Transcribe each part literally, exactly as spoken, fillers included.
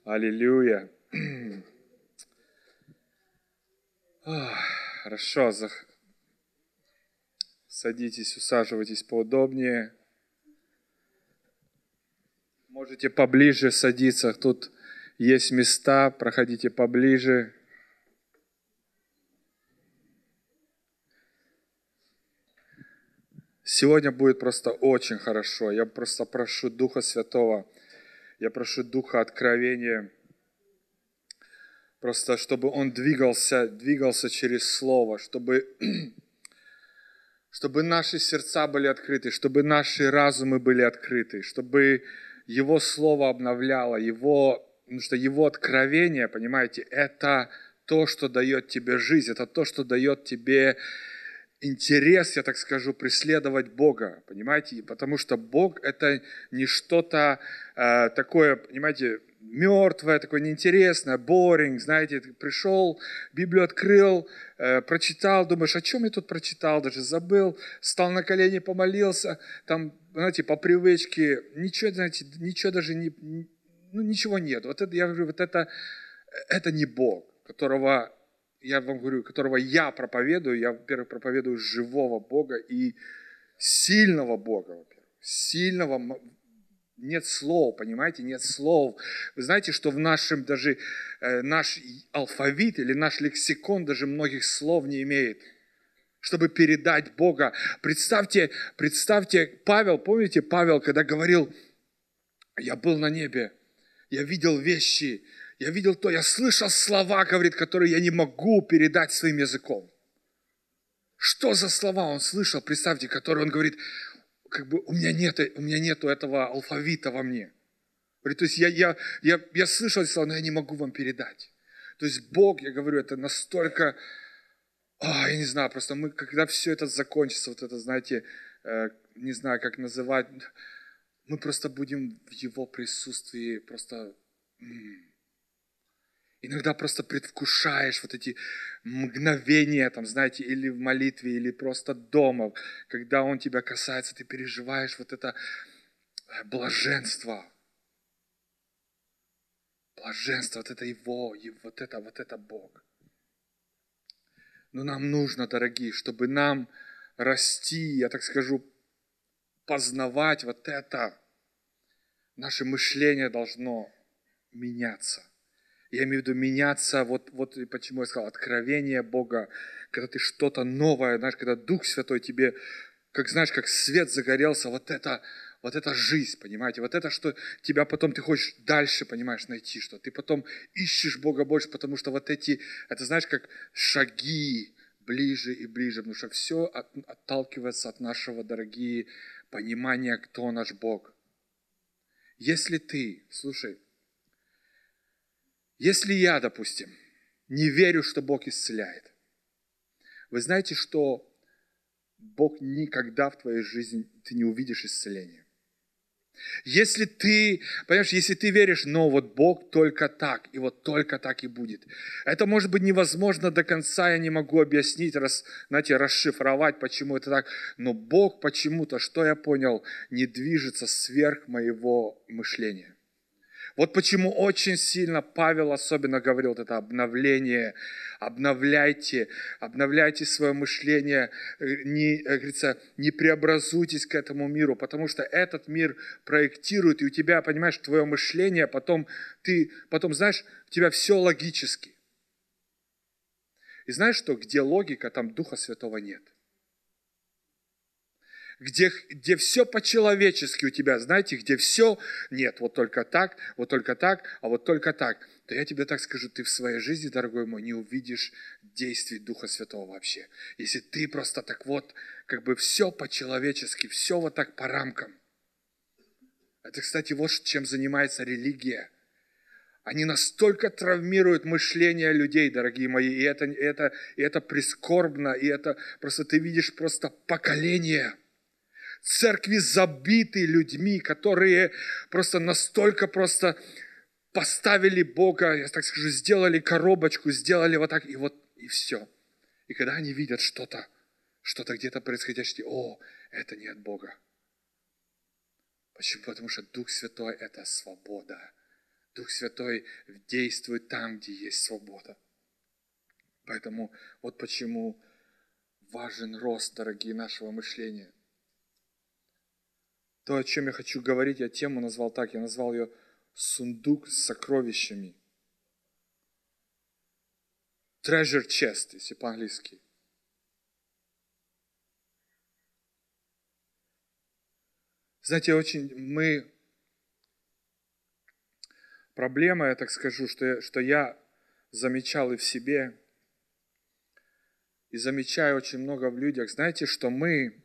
Аллилуйя. Хорошо, зах... садитесь, усаживайтесь поудобнее. Можете поближе садиться, тут есть места, проходите поближе. Сегодня будет просто очень хорошо. Я просто прошу Духа Святого, я прошу Духа Откровения, просто чтобы Он двигался, двигался через Слово, чтобы, чтобы наши сердца были открыты, чтобы наши разумы были открыты, чтобы Его Слово обновляло, Его, потому что Его откровение, понимаете, это то, что дает тебе жизнь, это то, что дает тебе интерес, я так скажу, преследовать Бога, понимаете, потому что Бог это не что-то э, такое, понимаете, мертвое, такое неинтересное, boring, знаете, ты пришел, Библию открыл, э, прочитал, думаешь, о чем я тут прочитал, даже забыл, встал на колени, помолился, там, знаете, по привычке, ничего, знаете, ничего даже не, ну, ничего нет. Вот это, я говорю, вот это, это не Бог, которого я вам говорю, которого я проповедую, я, во-первых, проповедую живого Бога и сильного Бога, во-первых. Сильного, нет слов, понимаете, нет слов. Вы знаете, что в нашем даже, э, наш алфавит или наш лексикон даже многих слов не имеет, чтобы передать Бога. Представьте, представьте, Павел, помните Павел, когда говорил, я был на небе, я видел вещи, я видел то, я слышал слова, говорит, которые я не могу передать своим языком. Что за слова он слышал, представьте, которые он говорит, как бы у меня нет, у меня нету этого алфавита во мне. Говорит, то есть я, я, я, я слышал эти слова, но я не могу вам передать. То есть Бог, я говорю, это настолько, о, я не знаю, просто мы, когда все это закончится, вот это, знаете, э, не знаю, как называть, мы просто будем в Его присутствии просто... М- Иногда просто предвкушаешь вот эти мгновения, там, знаете, или в молитве, или просто дома, когда Он тебя касается, ты переживаешь вот это блаженство. Блаженство, вот это Его, вот это, вот это Бог. Но нам нужно, дорогие, чтобы нам расти, я так скажу, познавать вот это. Наше мышление должно меняться. Я имею в виду меняться, вот, вот почему я сказал, откровение Бога, когда ты что-то новое, знаешь, когда Дух Святой тебе, как знаешь, как свет загорелся, вот это, вот это жизнь, понимаете, вот это, что тебя потом ты хочешь дальше, понимаешь, найти, что ты потом ищешь Бога больше, потому что вот эти, это знаешь, как шаги ближе и ближе, потому что все от, отталкивается от нашего, дорогие, понимания, кто наш Бог. Если ты, слушай, если я, допустим, не верю, что Бог исцеляет, вы знаете, что Бог никогда в твоей жизни ты не увидишь исцеления. Если ты, понимаешь, если ты веришь, но вот Бог только так, и вот только так и будет. Это может быть невозможно до конца, я не могу объяснить, рас, знаете, расшифровать, почему это так, но Бог почему-то, что я понял, не движется сверх моего мышления. Вот почему очень сильно Павел особенно говорил вот это обновление, обновляйте, обновляйте свое мышление, не, как говорится, не преобразуйтесь к этому миру, потому что этот мир проектирует, и у тебя, понимаешь, твое мышление, потом ты, потом, знаешь, у тебя все логически. И знаешь что, где логика, там Духа Святого нет. Где, где все по-человечески у тебя, знаете, где все, нет, вот только так, вот только так, а вот только так, то я тебе так скажу, ты в своей жизни, дорогой мой, не увидишь действий Духа Святого вообще. Если ты просто так вот, как бы все по-человечески, все вот так по рамкам. Это, кстати, вот чем занимается религия. Они настолько травмируют мышление людей, дорогие мои, и это, и это, и это прискорбно, и это просто ты видишь просто поколение. Церкви забиты людьми, которые просто настолько просто поставили Бога, я так скажу, сделали коробочку, сделали вот так, и вот, и все. И когда они видят что-то, что-то где-то происходящее, о, это не от Бога. Почему? Потому что Дух Святой – это свобода. Дух Святой действует там, где есть свобода. Поэтому вот почему важен рост, дорогие, нашего мышления. То, о чем я хочу говорить, я тему назвал так, я назвал ее «Сундук с сокровищами». Treasure chest, если по-английски. Знаете, очень мы... Проблема, я так скажу, что я, что я замечал и в себе, и замечаю очень много в людях. Знаете, что мы,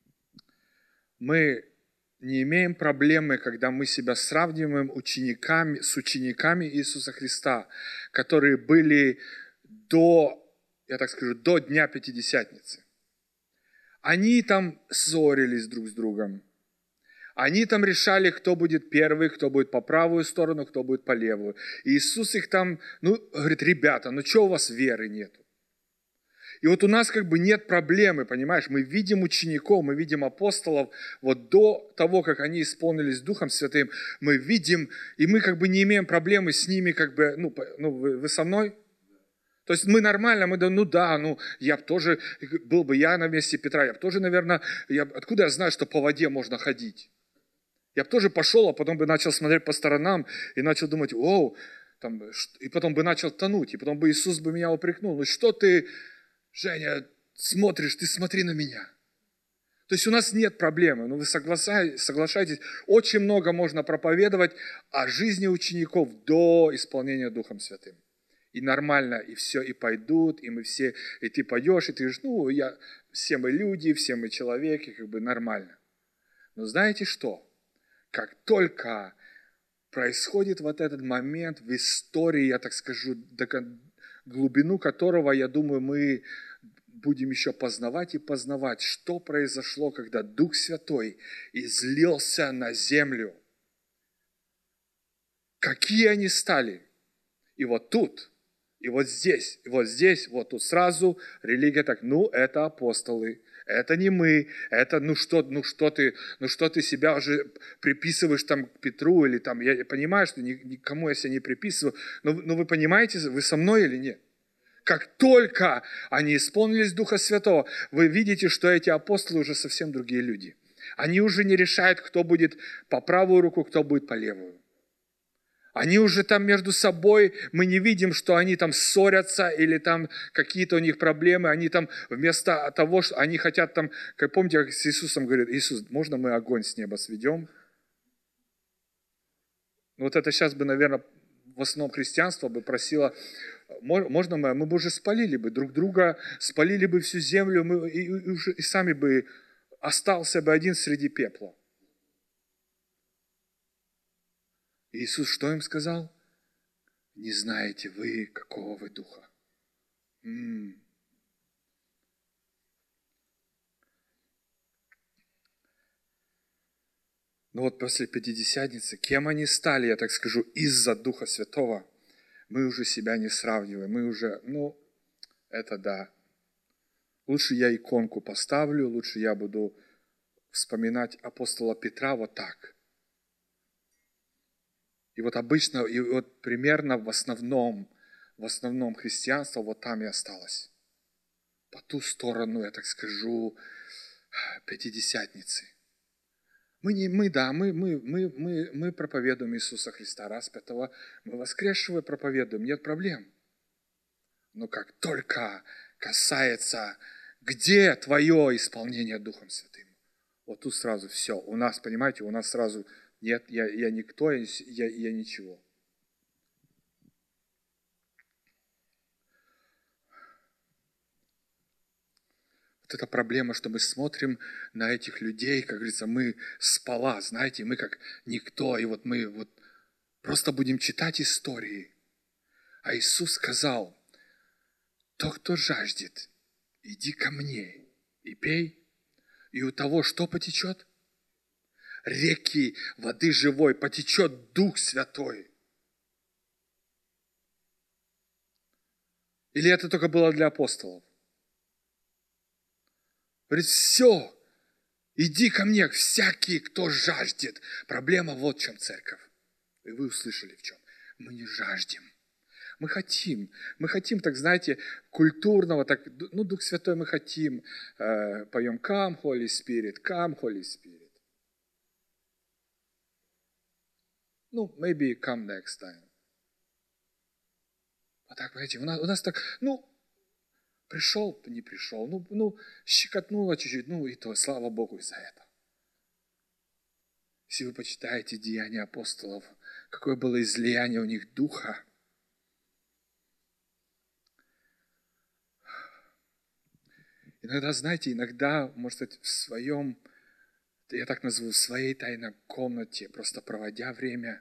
мы не имеем проблемы, когда мы себя сравниваем учениками, с учениками Иисуса Христа, которые были до, я так скажу, до Дня Пятидесятницы. Они там ссорились друг с другом. Они там решали, кто будет первый, кто будет по правую сторону, кто будет по левую. И Иисус их там, ну, говорит, ребята, ну что у вас веры нету? И вот у нас как бы нет проблемы, понимаешь? Мы видим учеников, мы видим апостолов, вот до того, как они исполнились Духом Святым, мы видим, и мы как бы не имеем проблемы с ними, как бы, ну, ну вы, вы со мной? То есть мы нормально, мы, ну да, ну, я бы тоже, был бы я на месте Петра, я бы тоже, наверное, я, откуда я знаю, что по воде можно ходить? Я бы тоже пошел, а потом бы начал смотреть по сторонам и начал думать, оу, там, и потом бы начал тонуть, и потом бы Иисус бы меня упрекнул, ну что ты, Женя, смотришь, ты смотри на меня. То есть у нас нет проблемы, но вы соглашаетесь, очень много можно проповедовать о жизни учеников до исполнения Духом Святым. И нормально, и все, и пойдут, и мы все, и ты пойдешь, и ты говоришь, ну, я, все мы люди, все мы человеки, как бы нормально. Но знаете что? Как только происходит вот этот момент в истории, я так скажу, глубину которого, я думаю, мы будем еще познавать и познавать, что произошло, когда Дух Святой излился на землю. Какие они стали. И вот тут, и вот здесь, и вот здесь, вот тут сразу религия так, ну, это апостолы. Это не мы, это ну что, ну что ты, ну что ты себя уже приписываешь там к Петру или там, я понимаю, что никому я себя не приписываю, но, но вы понимаете, вы со мной или нет? Как только они исполнились Духа Святого, вы видите, что эти апостолы уже совсем другие люди. Они уже не решают, кто будет по правую руку, кто будет по левую. Они уже там между собой, мы не видим, что они там ссорятся или там какие-то у них проблемы. Они там вместо того, что они хотят там, как помните, как с Иисусом говорят, Иисус, можно мы огонь с неба сведем? Вот это сейчас бы, наверное, в основном христианство бы просило, можно мы, мы бы уже спалили бы друг друга, спалили бы всю землю, мы, и, и, уже, и сами бы остался бы один среди пепла. Иисус что им сказал? Не знаете вы, какого вы духа. М-м. Но вот после Пятидесятницы, кем они стали, я так скажу, из-за Духа Святого, мы уже себя не сравниваем. Мы уже, ну, это да. Лучше я иконку поставлю, лучше я буду вспоминать апостола Петра вот так. И вот обычно, и вот примерно в основном, в основном христианство вот там и осталось. По ту сторону, я так скажу, Пятидесятницы. Мы, не, мы да, мы, мы, мы, мы, мы проповедуем Иисуса Христа распятого, мы воскресшего проповедуем, нет проблем. Но как только касается, где твое исполнение Духом Святым, вот тут сразу все. У нас, понимаете, у нас сразу нет, я, я никто, я, я, я ничего. Вот эта проблема, что мы смотрим на этих людей, как говорится, мы с пола, знаете, мы как никто, и вот мы вот просто будем читать истории. А Иисус сказал, тот, кто жаждет, иди ко мне и пей, и у того что потечет? Реки воды живой, потечет Дух Святой. Или это только было для апостолов? Говорит, все, иди ко мне, всякий, кто жаждет. Проблема вот в чем, церковь. И вы услышали в чем. мы не жаждем. Мы хотим, мы хотим, так знаете, культурного, так, ну, Дух Святой мы хотим, э, поем «Come, Holy Spirit», «Come, Holy Spirit». Ну, maybe come next time. А так, понимаете, у нас, у нас так, ну, пришел, не пришел, ну, ну, щекотнуло чуть-чуть, ну, и то, слава Богу, из-за этого. Если вы почитаете Деяния апостолов, какое было излияние у них духа, иногда, знаете, иногда, может быть, в своем, я так назову, в своей тайной комнате, просто проводя время,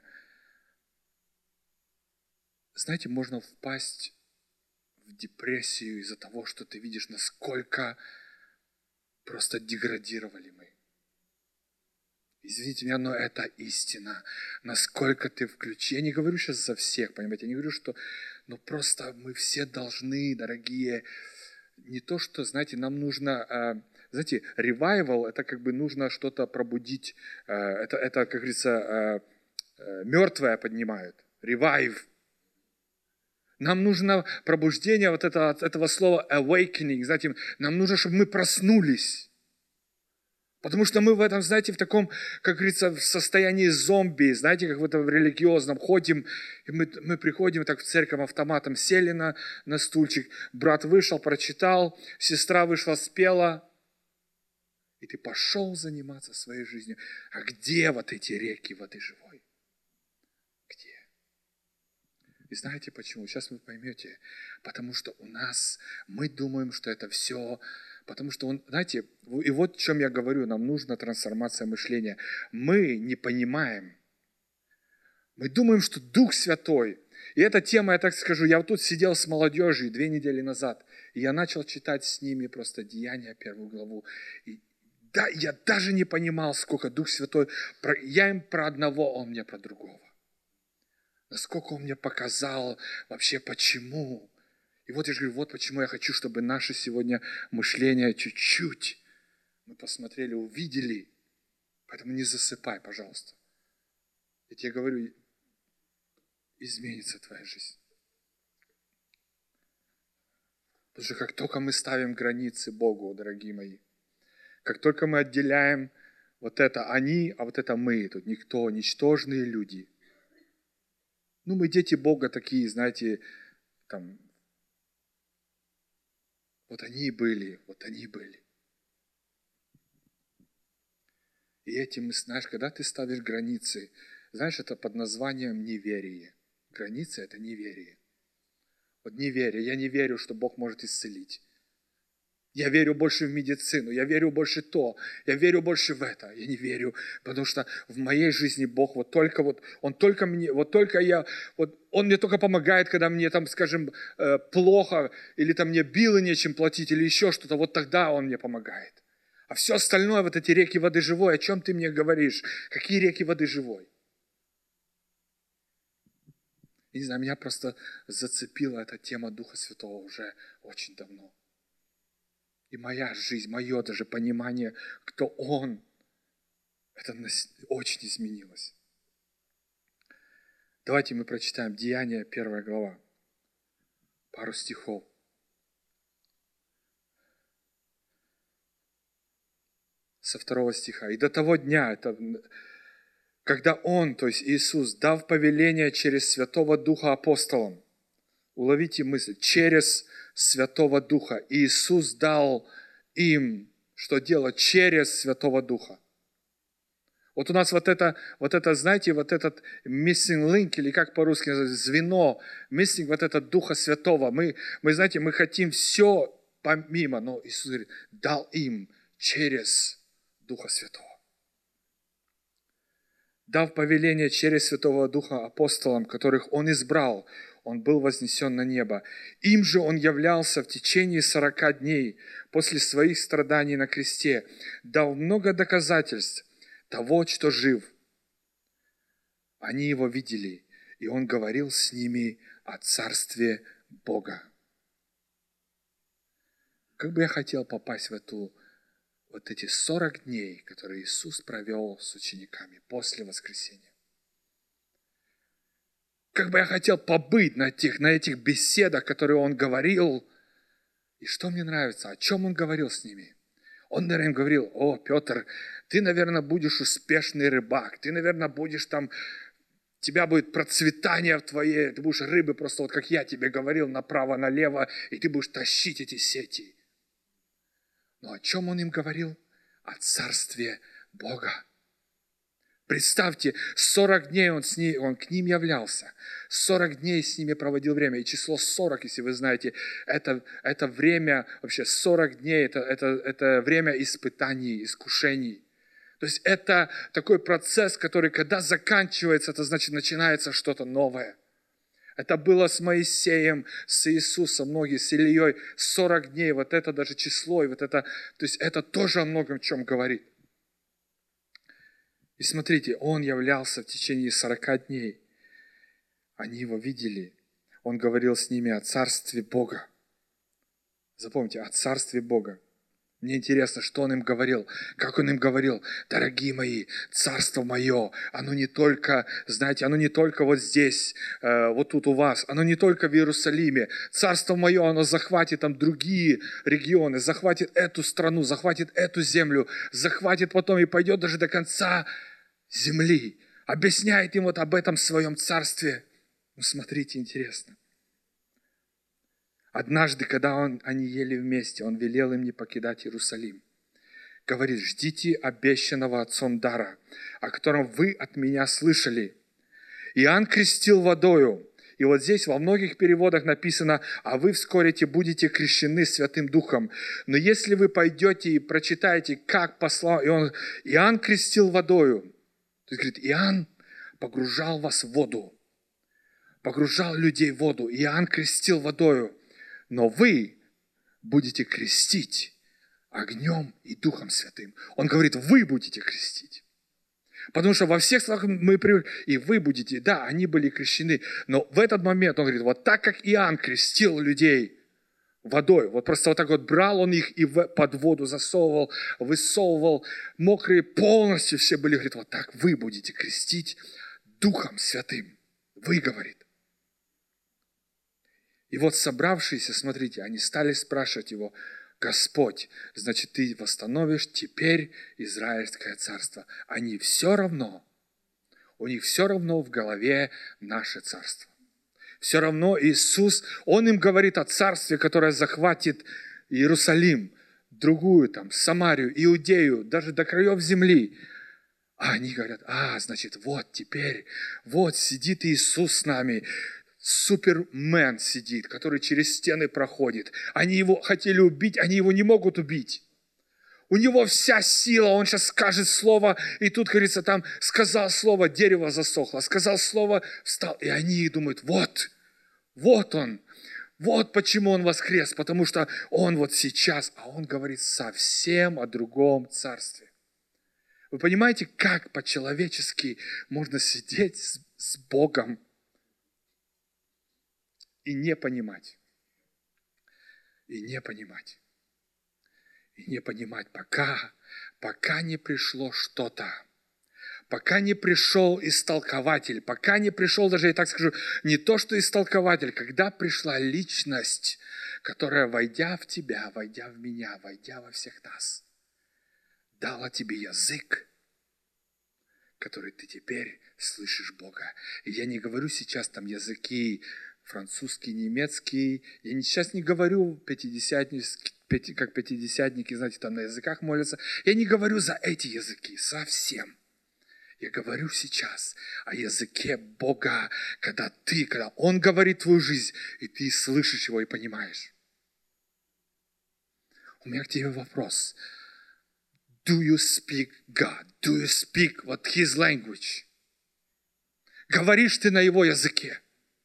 знаете, можно впасть в депрессию из-за того, что ты видишь, насколько просто деградировали мы. Извините меня, но это истина. Насколько ты включи. Я не говорю сейчас за всех, понимаете, я не говорю, что... Но просто мы все должны, дорогие, не то, что, знаете, нам нужно... Знаете, ревайвал, это как бы нужно что-то пробудить. Это, это как говорится, мертвое поднимают. Ревайв. Нам нужно пробуждение вот этого, этого слова awakening. Знаете, нам нужно, чтобы мы проснулись. Потому что мы в этом, знаете, в таком, как говорится, в состоянии зомби, знаете, как в этом религиозном ходим, и мы, мы приходим так в церковь автоматом, сели на, на стульчик, брат вышел, прочитал, сестра вышла, спела, и ты пошел заниматься своей жизнью. А где вот эти реки воды живой? Где? И знаете почему? Сейчас вы поймете. Потому что у нас, мы думаем, что это все... Потому что, он, знаете, и вот о чем я говорю, нам нужна трансформация мышления. Мы не понимаем. Мы думаем, что Дух Святой. И эта тема, я так скажу, я вот тут сидел с молодежью две недели назад, и я начал читать с ними просто Деяния, первую главу. И да, я даже не понимал, сколько Дух Святой, я им про одного, он мне про другого. Насколько он мне показал вообще, почему. И вот я же говорю, вот почему я хочу, чтобы наше сегодня мышление чуть-чуть мы посмотрели, увидели. Поэтому не засыпай, пожалуйста. Я тебе говорю, изменится твоя жизнь. Потому что как только мы ставим границы Богу, дорогие мои, как только мы отделяем вот это они, а вот это мы, тут никто, ничтожные люди. Ну, мы дети Бога такие, знаете, там, вот они были, вот они были. И этим, знаешь, когда ты ставишь границы, знаешь, это под названием неверие. Границы – это неверие. Вот неверие. Я не верю, что Бог может исцелить. Я верю больше в медицину, я верю больше в то, я верю больше в это. Я не верю, потому что в моей жизни Бог вот только вот, Он только мне, вот только я, вот Он мне только помогает, когда мне там, скажем, плохо, или там мне билы нечем платить, или еще что-то, вот тогда Он мне помогает. А все остальное, вот эти реки воды живой, о чем ты мне говоришь? Какие реки воды живой? И, не знаю, меня просто зацепила эта тема Духа Святого уже очень давно. И моя жизнь, мое даже понимание, кто Он, это очень изменилось. Давайте мы прочитаем Деяния, первая глава, пару стихов. Со второго стиха. «И до того дня, это, когда Он, то есть Иисус, дав повеление через Святого Духа апостолам». Уловите мысль. Через Святого Духа. Иисус дал им, что делать через Святого Духа. Вот у нас вот это, вот это, знаете, вот этот missing link, или как по-русски называется, звено, missing вот это Духа Святого. Мы, мы, знаете, мы хотим все помимо, но Иисус говорит, дал им через Духа Святого. Дав повеление через Святого Духа апостолам, которых Он избрал, Он был вознесен на небо. Им же Он являлся в течение сорока дней после своих страданий на кресте, дал много доказательств того, что жив. Они Его видели, и Он говорил с ними о Царстве Бога. Как бы я хотел попасть в эту, вот эти сорок дней, которые Иисус провел с учениками после воскресения. Как бы я хотел побыть на этих, на этих беседах, которые он говорил. И что мне нравится, о чем он говорил с ними? Он, наверное, говорил: о, Петр, ты, наверное, будешь успешный рыбак, ты, наверное, будешь там, у тебя будет процветание в твоей, ты будешь рыбы просто, вот как я тебе говорил, направо-налево, и ты будешь тащить эти сети. Но о чем он им говорил? О царстве Бога. Представьте, сорок дней он, с ней, он к ним являлся, сорок дней с ними проводил время. И число сорок, если вы знаете, это, это время, вообще сорок дней, это, это, это время испытаний, искушений. То есть это такой процесс, который, когда заканчивается, это значит, начинается что-то новое. Это было с Моисеем, с Иисусом, многие, с Ильей, сорок дней, вот это даже число, и вот это, то есть это тоже о многом чем говорит. И смотрите, он являлся в течение сорока дней. Они его видели. Он говорил с ними о царстве Бога. Запомните, о царстве Бога. Мне интересно, что он им говорил, как он им говорил: дорогие мои, царство мое, оно не только, знаете, оно не только вот здесь, э, вот тут у вас, оно не только в Иерусалиме. Царство мое, оно захватит там другие регионы, захватит эту страну, захватит эту землю, захватит потом и пойдет даже до конца земли. Объясняет им вот об этом своем царстве. Ну, смотрите, интересно. Однажды, когда он, они ели вместе, он велел им не покидать Иерусалим. Говорит: ждите обещанного Отцом дара, о котором вы от меня слышали. Иоанн крестил водою. И вот здесь во многих переводах написано: а вы вскоре будете крещены Святым Духом. Но если вы пойдете и прочитаете, как послал, и он, Иоанн крестил водою. То есть, говорит, Иоанн погружал вас в воду. Погружал людей в воду. Иоанн крестил водою. Но вы будете крестить огнем и Духом Святым. Он говорит: вы будете крестить. Потому что во всех словах мы привыкли, и вы будете, да, они были крещены. Но в этот момент он говорит: вот так как Иоанн крестил людей водой, вот просто вот так вот брал он их и под воду засовывал, высовывал, мокрые полностью все были, говорит, вот так вы будете крестить Духом Святым. Вы, говорит. И вот собравшиеся, смотрите, они стали спрашивать его: Господь, значит, ты восстановишь теперь Израильское царство. Они все равно, у них все равно в голове наше царство. Все равно Иисус, Он им говорит о царстве, которое захватит Иерусалим, другую там, Самарию, Иудею, даже до краев земли. А они говорят: а, значит, вот теперь, вот сидит Иисус с нами, супермен сидит, который через стены проходит. Они его хотели убить, они его не могут убить. У него вся сила, он сейчас скажет слово, и тут, говорится, там сказал слово, дерево засохло, сказал слово, встал. И они думают: вот, вот он, вот почему он воскрес, потому что он вот сейчас, а он говорит совсем о другом царстве. Вы понимаете, как по-человечески можно сидеть с, с Богом и не понимать, и не понимать, и не понимать, пока, пока не пришло что-то, пока не пришел истолкователь, пока не пришел, даже я так скажу, не то, что истолкователь, когда пришла личность, которая, войдя в тебя, войдя в меня, войдя во всех нас, дала тебе язык, который ты теперь слышишь Бога. И я не говорю сейчас там языки французский, немецкий. Я сейчас не говорю пятидесятники, как пятидесятники, знаете, там на языках молятся. Я не говорю за эти языки совсем. Я говорю сейчас о языке Бога, когда ты, когда Он говорит твою жизнь, и ты слышишь Его и понимаешь. У меня к тебе вопрос. Do you speak God? Do you speak what His language? Говоришь ты на Его языке?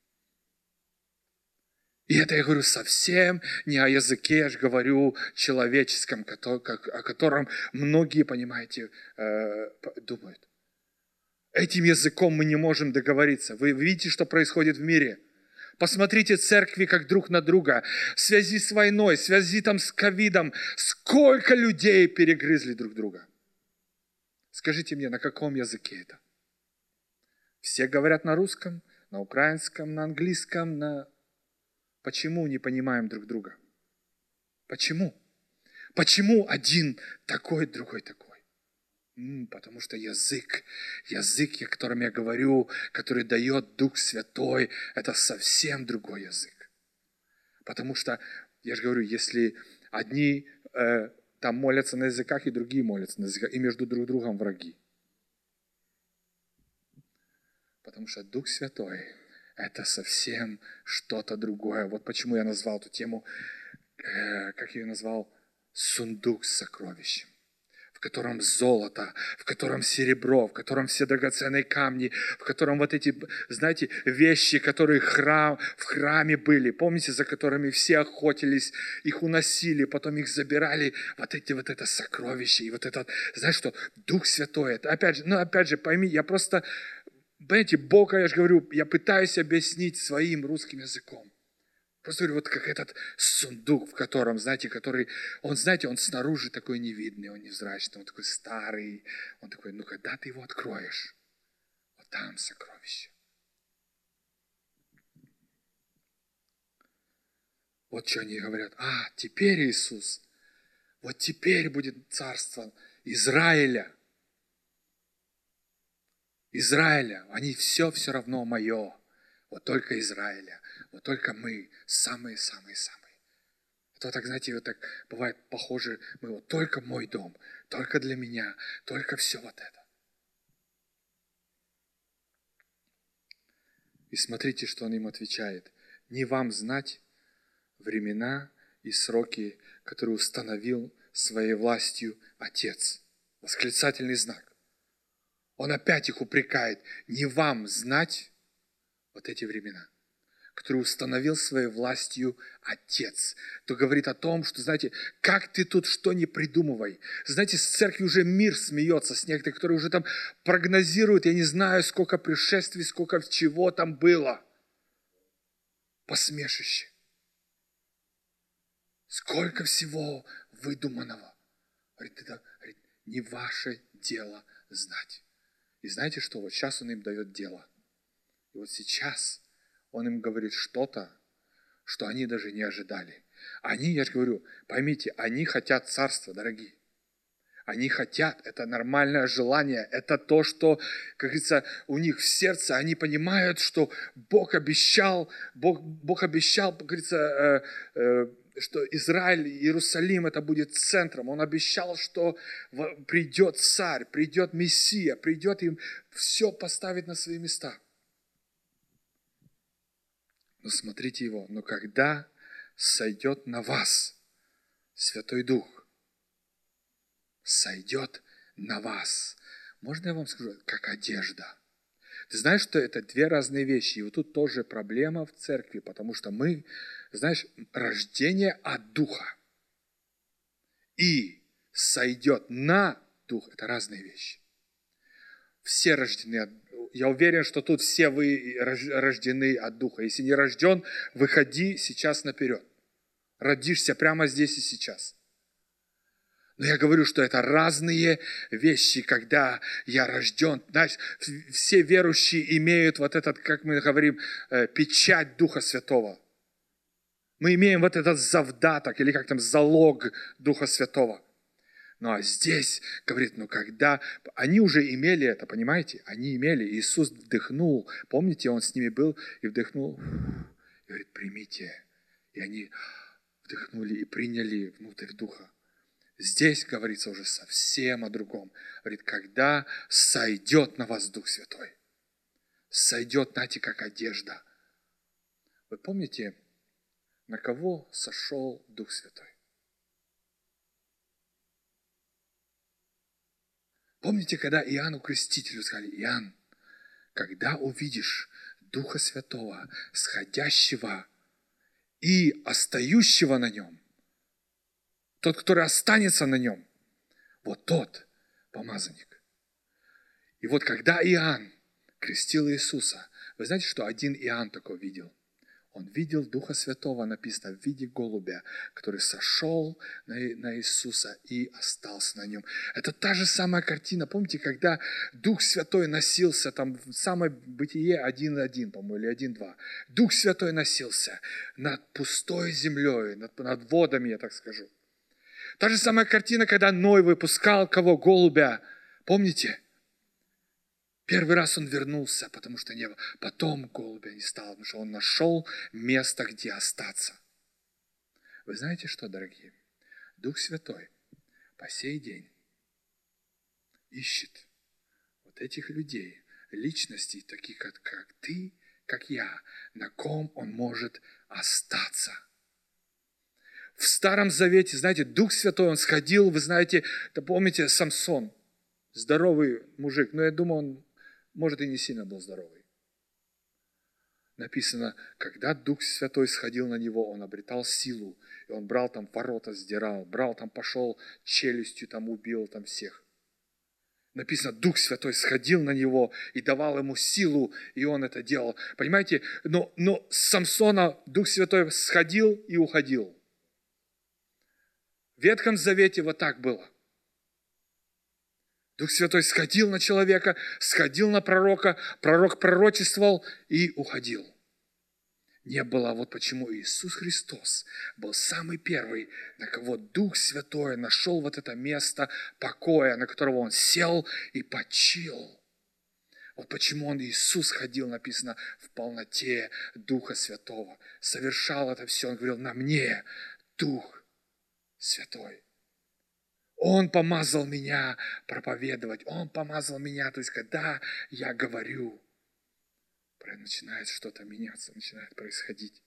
И это я говорю совсем не о языке, я же говорю человеческом, о котором многие, понимаете, думают. Этим языком мы не можем договориться. Вы видите, что происходит в мире? Посмотрите церкви как друг на друга. В связи с войной, в связи там с ковидом, сколько людей перегрызли друг друга. Скажите мне, на каком языке это? Все говорят на русском, на украинском, на английском, на... Почему не понимаем друг друга? Почему? Почему один такой, другой такой? М, потому что язык, язык, которым я говорю, который дает Дух Святой, это совсем другой язык. Потому что, я же говорю, если одни э, там молятся на языках, и другие молятся на языках, и между друг другом враги. Потому что Дух Святой – это совсем что-то другое. Вот почему я назвал эту тему, э, как я ее назвал, сундук с сокровищем, в котором золото, в котором серебро, в котором все драгоценные камни, в котором вот эти, знаете, вещи, которые храм, в храме были, помните, за которыми все охотились, их уносили, потом их забирали, вот эти вот это сокровища, и вот этот, знаешь что, Дух Святой, это опять же, ну опять же, пойми, я просто... Понимаете, Бога, я же говорю, я пытаюсь объяснить своим русским языком. Просто говорю, вот как этот сундук, в котором, знаете, который, он, знаете, он снаружи такой невидный, он невзрачный, он такой старый. Он такой, ну когда ты его откроешь, вот там сокровище. Вот что они говорят, а, теперь Иисус, вот теперь будет царство Израиля. Израиля, они все все равно мое. Вот только Израиля, вот только мы, самые-самые-самые. Это так, знаете, вот так бывает похоже, мы вот только мой дом, только для меня, только все вот это. И смотрите, что он им отвечает. Не вам знать времена и сроки, которые установил своей властью Отец. Восклицательный знак. Он опять их упрекает. Не вам знать вот эти времена, которые установил своей властью Отец. То говорит о том, что, знаете, как ты тут что не придумывай. Знаете, с церкви уже мир смеется с некоторых, которые уже там прогнозируют, я не знаю, сколько пришествий, сколько чего там было. Посмешище. Сколько всего выдуманного. Говорит, это говорит, не ваше дело знать. И знаете что? Вот сейчас он им дает дело. И вот сейчас он им говорит что-то, что они даже не ожидали. Они, я же говорю, поймите, они хотят царства, дорогие. Они хотят, это нормальное желание, это то, что, как говорится, у них в сердце, они понимают, что Бог обещал, Бог, Бог обещал, как говорится, э, э, что Израиль, Иерусалим, это будет центром. Он обещал, что придет царь, придет Мессия, придет им все поставить на свои места. Но смотрите его, но когда сойдет на вас Святой Дух, сойдет на вас. Можно я вам скажу, как одежда. Ты знаешь, что это две разные вещи. И вот тут тоже проблема в церкви, потому что мы, знаешь, рождение от Духа и сойдет на Дух – это разные вещи. Все рождены от Духа. Я уверен, что тут все вы рождены от Духа. Если не рожден, выходи сейчас наперед. Родишься прямо здесь и сейчас. Но я говорю, что это разные вещи, когда я рожден. Знаешь, все верующие имеют вот этот, как мы говорим, печать Духа Святого. Мы имеем вот этот завдаток, или как там, залог Духа Святого. Ну а здесь, говорит, ну когда... Они уже имели это, понимаете? Они имели. Иисус вдохнул. Помните, Он с ними был и вдохнул. И говорит, примите. И они вдохнули и приняли внутрь Духа. Здесь говорится уже совсем о другом. Говорит, когда сойдет на вас Дух Святой. Сойдет, знаете, как одежда. Вы помните, на кого сошел Дух Святой? Помните, когда Иоанну Крестителю сказали, Иоанн, когда увидишь Духа Святого, сходящего и остающего на нем, тот, который останется на нем, вот тот помазанник. И вот когда Иоанн крестил Иисуса, вы знаете, что один Иоанн такой видел? Он видел Духа Святого, написано, в виде голубя, который сошел на, на Иисуса и остался на нем. Это та же самая картина. Помните, когда Дух Святой носился, там в самое Бытие один один, по-моему, или один два. Дух Святой носился над пустой землей, над, над водами, я так скажу. Та же самая картина, когда Ной выпускал кого? Голубя. Помните? Первый раз он вернулся, потому что не было. Потом голубя не стало, потому что он нашел место, где остаться. Вы знаете что, дорогие? Дух Святой по сей день ищет вот этих людей, личностей, таких как, как ты, как я, на ком он может остаться. В Старом Завете, знаете, Дух Святой, он сходил, вы знаете, да помните, Самсон, здоровый мужик, но я думаю, он может, и не сильно был здоровый. Написано, когда Дух Святой сходил на него, он обретал силу. И он брал там ворота, сдирал, брал там, пошел челюстью, там убил там всех. Написано, Дух Святой сходил на него и давал ему силу, и он это делал. Понимаете, но, но с Самсона Дух Святой сходил и уходил. В Ветхом Завете вот так было. Дух Святой сходил на человека, сходил на пророка, пророк пророчествовал и уходил. Не было, вот почему Иисус Христос был самый первый, на кого Дух Святой нашел вот это место покоя, на которого Он сел и почил. Вот почему Он, Иисус, ходил, написано, в полноте Духа Святого. Совершал это все, Он говорил, на мне Дух Святой. Он помазал меня проповедовать. Он помазал меня. То есть, когда я говорю, начинает что-то меняться, начинает происходить.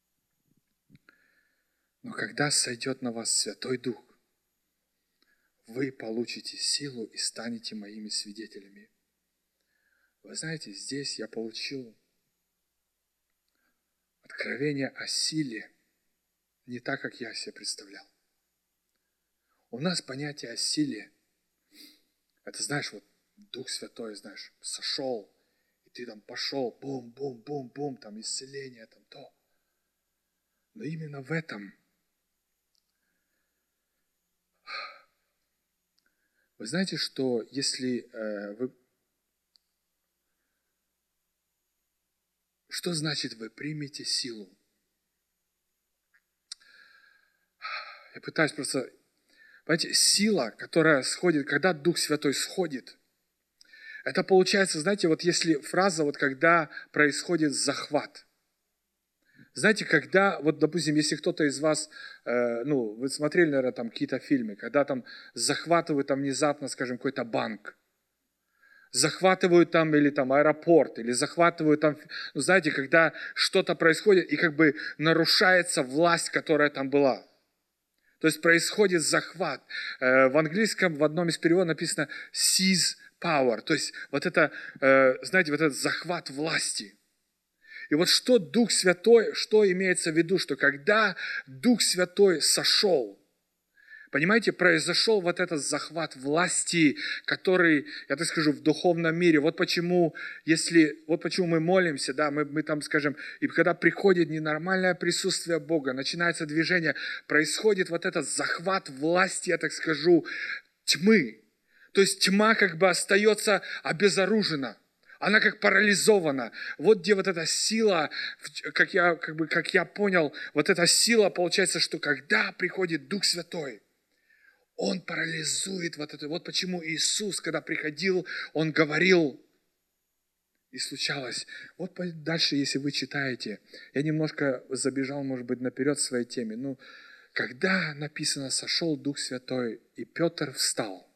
Но когда сойдет на вас Святой Дух, вы получите силу и станете моими свидетелями. Вы знаете, здесь я получил откровение о силе не так, как я себе представлял. У нас понятие о силе, это, знаешь, вот Дух Святой, знаешь, сошел, и ты там пошел, бум-бум-бум-бум, там исцеление, там то. Но именно в этом, вы знаете, что если э, вы, что значит вы примете силу? Я пытаюсь просто... Понимаете, сила, которая сходит, когда Дух Святой сходит, это получается, знаете, вот если фраза, вот когда происходит захват. Знаете, когда, вот, допустим, если кто-то из вас, э, ну, вы смотрели, наверное, там какие-то фильмы, когда там захватывают там внезапно, скажем, какой-то банк, захватывают там или там аэропорт, или захватывают там, ну, знаете, когда что-то происходит и как бы нарушается власть, которая там была. То есть происходит захват. В английском в одном из переводов написано seize power. То есть вот это, знаете, вот этот захват власти. И вот что Дух Святой, что имеется в виду, что когда Дух Святой сошел, понимаете, произошел вот этот захват власти, который, я так скажу, в духовном мире. Вот почему, если, вот почему мы молимся, да, мы, мы там, скажем, и когда приходит ненормальное присутствие Бога, начинается движение, происходит вот этот захват власти, я так скажу, тьмы. То есть тьма как бы остается обезоружена. Она как парализована. Вот где вот эта сила, как я, как бы, как я понял, вот эта сила, получается, что когда приходит Дух Святой, Он парализует вот это. Вот почему Иисус, когда приходил, Он говорил, и случалось. Вот дальше, если вы читаете, я немножко забежал, может быть, наперед в своей теме. Ну, когда написано, сошел Дух Святой, и Петр встал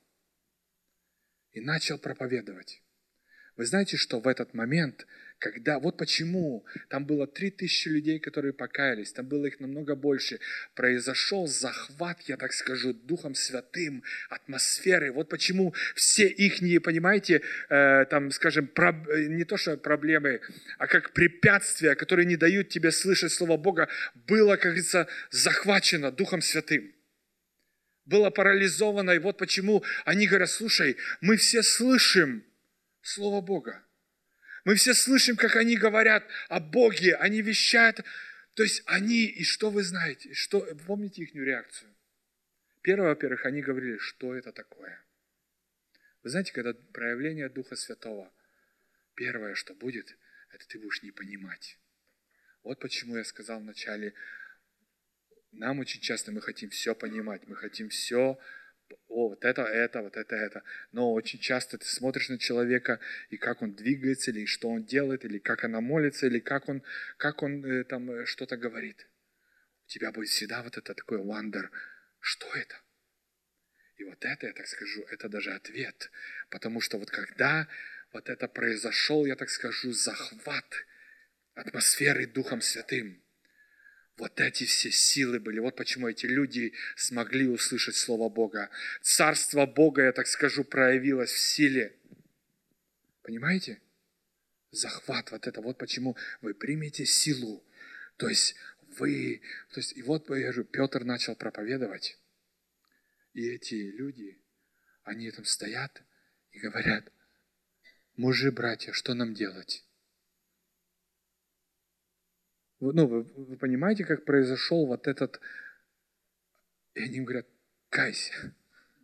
и начал проповедовать. Вы знаете, что в этот момент, когда, вот почему там было три тысячи людей, которые покаялись, там было их намного больше, произошел захват, я так скажу, Духом Святым, атмосферы. Вот почему все ихние, понимаете, э, там, скажем, про, не то что проблемы, а как препятствия, которые не дают тебе слышать Слово Бога, было, как говорится, захвачено Духом Святым. Было парализовано, и вот почему они говорят, слушай, мы все слышим Слово Бога. Мы все слышим, как они говорят о Боге, они вещают. То есть они, и что вы знаете, что, помните их реакцию? Первое, во-первых, они говорили, что это такое. Вы знаете, когда проявление Духа Святого, первое, что будет, это ты будешь не понимать. Вот почему я сказал вначале, нам очень часто мы хотим все понимать, мы хотим все, о, вот это, это, вот это, это. Но очень часто ты смотришь на человека, и как он двигается, или что он делает, или как она молится, или как он, как он э, там э, что-то говорит. У тебя будет всегда вот это такой wonder, что это? И вот это, я так скажу, это даже ответ. Потому что вот когда вот это произошел, я так скажу, захват атмосферы Духом Святым, вот эти все силы были. Вот почему эти люди смогли услышать Слово Бога. Царство Бога, я так скажу, проявилось в силе. Понимаете? Захват вот это. Вот почему вы примете силу. То есть вы... То есть, и вот, я говорю, Петр начал проповедовать. И эти люди, они там стоят и говорят, мужи, братья, что нам делать? Ну, вы, вы понимаете, как произошел вот этот... И они им говорят, кайся.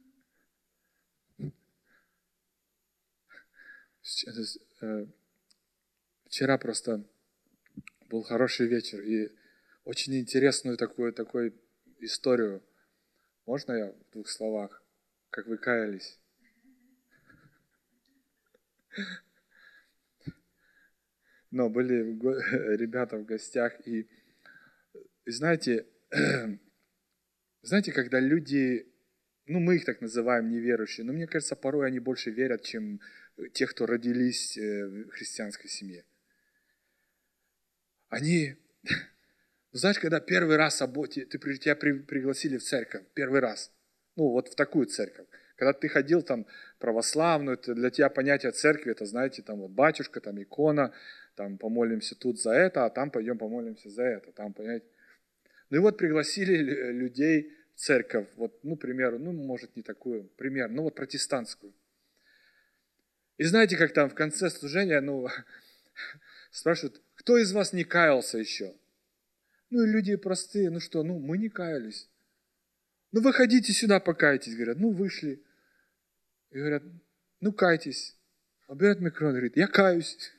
Вчера просто был хороший вечер, и очень интересную такую, такую историю. Можно я в двух словах? Как вы каялись? Но были ребята в гостях, и, и знаете, знаете, когда люди, ну мы их так называем неверующие, но мне кажется, порой они больше верят, чем те, кто родились в христианской семье. Они, знаешь, когда первый раз ты, тебя пригласили в церковь, первый раз, ну вот в такую церковь, когда ты ходил там православную, это для тебя понятие церкви, это, знаете, там вот батюшка, там икона, там помолимся тут за это, а там пойдем помолимся за это, там, понимаете. Ну и вот пригласили людей в церковь, вот, ну, примеру, ну, может, не такую, пример, ну, вот протестантскую. И знаете, как там в конце служения, ну, спрашивают, кто из вас не каялся еще? Ну, и люди простые, ну что, ну, мы не каялись. Ну, выходите сюда, покайтесь, говорят, ну, вышли. И говорят, ну, кайтесь. А берет микрофон и говорит, я каюсь.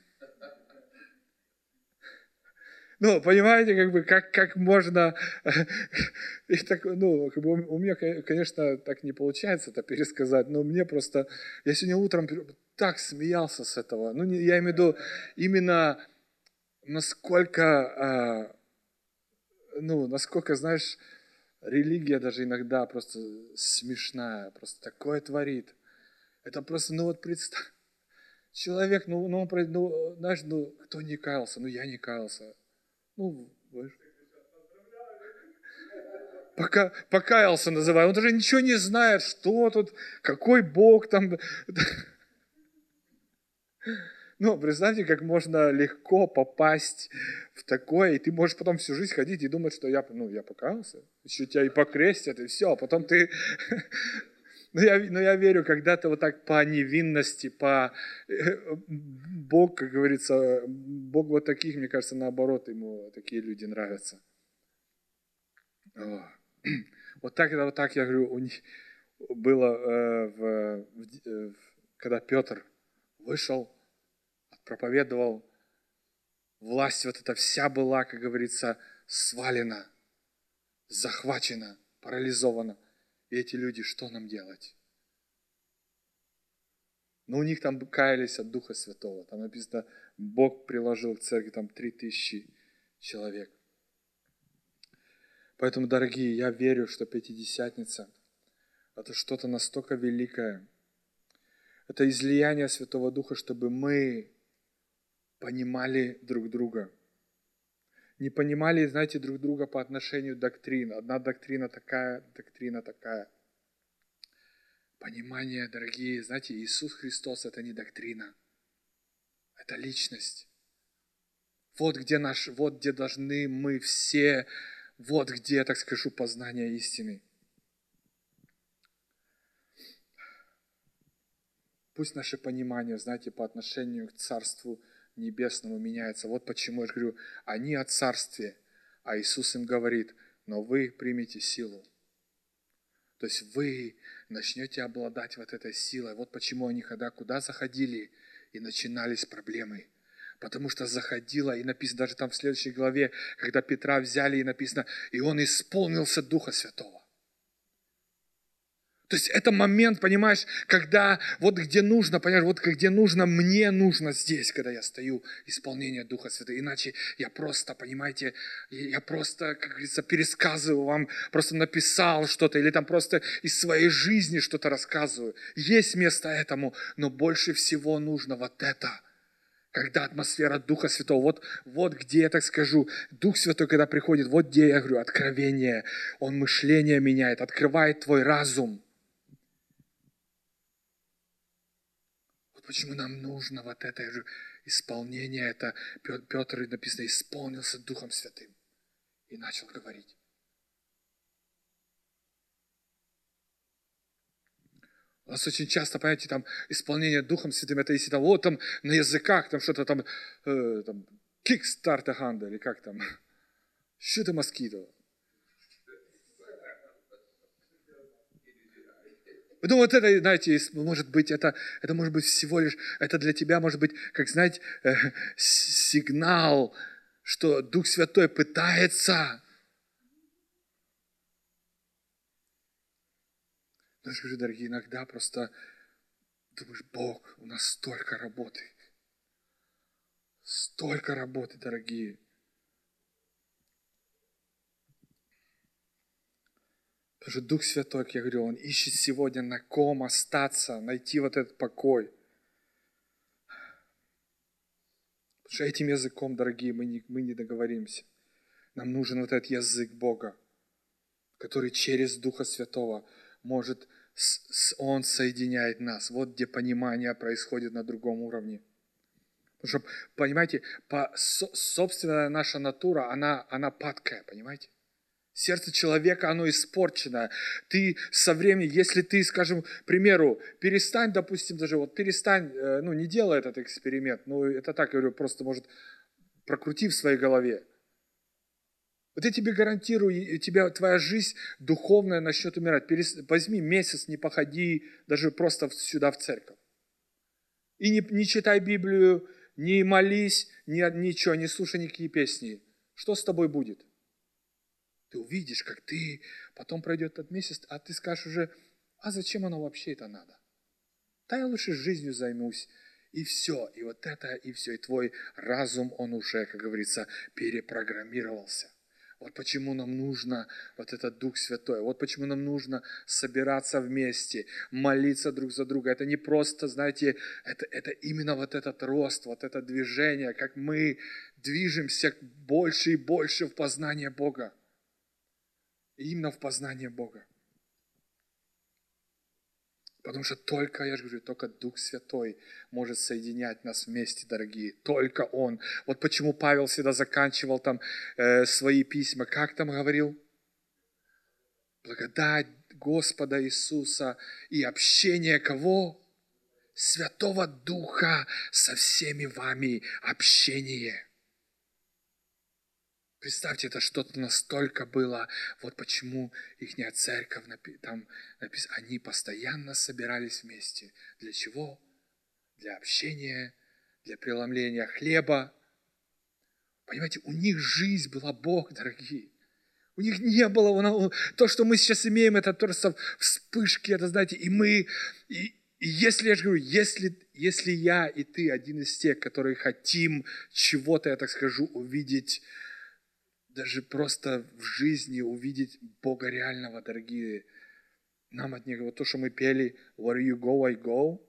Ну, понимаете, как бы, как, как можно... И так, ну, как бы у меня, конечно, так не получается это пересказать, но мне просто... Я сегодня утром так смеялся с этого. Ну, я имею в виду именно насколько... Ну, насколько, знаешь, религия даже иногда просто смешная, просто такое творит. Это просто, ну вот представь, человек, ну, ну, ну, знаешь, ну, кто не каялся? Ну, я не каялся. Ну, пока, покаялся называю. Он даже ничего не знает, что тут, какой Бог там. Ну, представьте, как можно легко попасть в такое, и ты можешь потом всю жизнь ходить и думать, что я, ну, я покаялся, еще тебя и покрестят, и все, а потом ты... Но я, но я верю, когда-то вот так по невинности, по... Бог, как говорится, Бог вот таких, мне кажется, наоборот, ему такие люди нравятся. О. Вот так, вот так, я говорю, у них было, э, в, в, когда Петр вышел, проповедовал, власть вот эта вся была, как говорится, свалена, захвачена, парализована. И эти люди, что нам делать? Но у них там каялись от Духа Святого. Там написано, Бог приложил к церкви там три тысячи человек. Поэтому, дорогие, я верю, что Пятидесятница – это что-то настолько великое. Это излияние Святого Духа, чтобы мы понимали друг друга. Не понимали, знаете, друг друга по отношению к доктрин. Одна доктрина такая, доктрина такая. Понимание, дорогие, знаете, Иисус Христос – это не доктрина, это личность. Вот где наш, вот где должны мы все, вот где, так скажу, познание истины. Пусть наше понимание, знаете, по отношению к Царству небесному меняется. Вот почему я же говорю, они о царстве, а Иисус им говорит, но вы примете силу. То есть вы начнете обладать вот этой силой. Вот почему они когда куда заходили, и начинались проблемы. Потому что заходила, и написано даже там в следующей главе, когда Петра взяли, и написано, и он исполнился Духа Святого. То есть это момент, понимаешь, когда вот где нужно, понимаешь, вот где нужно, мне нужно здесь, когда я стою, исполнение Духа Святого. Иначе я просто, понимаете, я просто, как говорится, пересказываю вам, просто написал что-то, или там просто из своей жизни что-то рассказываю. Есть место этому, но больше всего нужно вот это. Когда атмосфера Духа Святого, вот, вот где я так скажу, Дух Святой, когда приходит, вот где я говорю, откровение, Он мышление меняет, открывает твой разум. Почему нам нужно вот это же исполнение, это Петр, написано, исполнился Духом Святым и начал говорить. У нас очень часто, понимаете, там исполнение Духом Святым, это если там, вот там на языках, там что-то там, э, там kickstart a hand, или как там, shoot a mosquito. Ну вот это, знаете, может быть, это, это может быть всего лишь, это для тебя может быть, как, знаете, э, сигнал, что Дух Святой пытается. Но я же говорю, дорогие, иногда просто думаешь, Бог, у нас столько работы. Столько работы, дорогие. Потому что Дух Святой, как я говорю, Он ищет сегодня на ком остаться, найти вот этот покой. Потому что этим языком, дорогие, мы не, мы не договоримся. Нам нужен вот этот язык Бога, который через Духа Святого может, с, с, Он соединяет нас. Вот где понимание происходит на другом уровне. Потому что, понимаете, по, со, собственная наша натура, она, она падкая, понимаете? Сердце человека, оно испорчено. Ты со временем, если ты, скажем, к примеру, перестань, допустим, даже вот перестань, ну, не делай этот эксперимент, ну, это так, я говорю, просто, может, прокрути в своей голове. Вот я тебе гарантирую, тебя, твоя жизнь духовная начнет умирать. Перес, возьми месяц, не походи даже просто сюда в церковь. И не, не читай Библию, не молись, ни, ничего, не слушай никакие песни. Что с тобой будет? Ты увидишь, как ты, потом пройдет этот месяц, а ты скажешь уже, а зачем оно вообще это надо? Да я лучше жизнью займусь. И все, и вот это, и все. И твой разум, он уже, как говорится, перепрограммировался. Вот почему нам нужно вот этот Дух Святой. Вот почему нам нужно собираться вместе, молиться друг за друга. Это не просто, знаете, это, это именно вот этот рост, вот это движение, как мы движемся больше и больше в познание Бога. Именно в познание Бога. Потому что только, я же говорю, только Дух Святой может соединять нас вместе, дорогие. Только Он. Вот почему Павел всегда заканчивал там э, свои письма. Как там говорил? Благодать Господа Иисуса и общение кого? Святого Духа со всеми вами. Общение. Представьте, это что-то настолько было. Вот почему ихняя церковь, там написано, они постоянно собирались вместе. Для чего? Для общения, для преломления хлеба. Понимаете, у них жизнь была Бог, дорогие. У них не было, то, что мы сейчас имеем, это просто вспышки, это, знаете, и мы, и, и если, я же говорю, если, если я и ты один из тех, которые хотим чего-то, я так скажу, увидеть, даже просто в жизни увидеть Бога реального, дорогие. Нам от Него, вот то, что мы пели «Where you go, I go».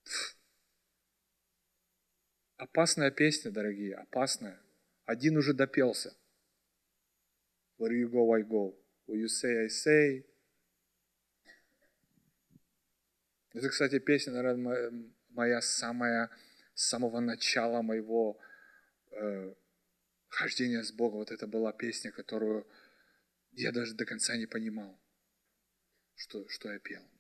Опасная песня, дорогие, опасная. Один уже допелся. «Where you go, I go». «Will you say, I say». Это, кстати, песня, наверное, моя самая, с самого начала моего э, хождения с Богом. Вот это была песня, которую я даже до конца не понимал, что, что я пел.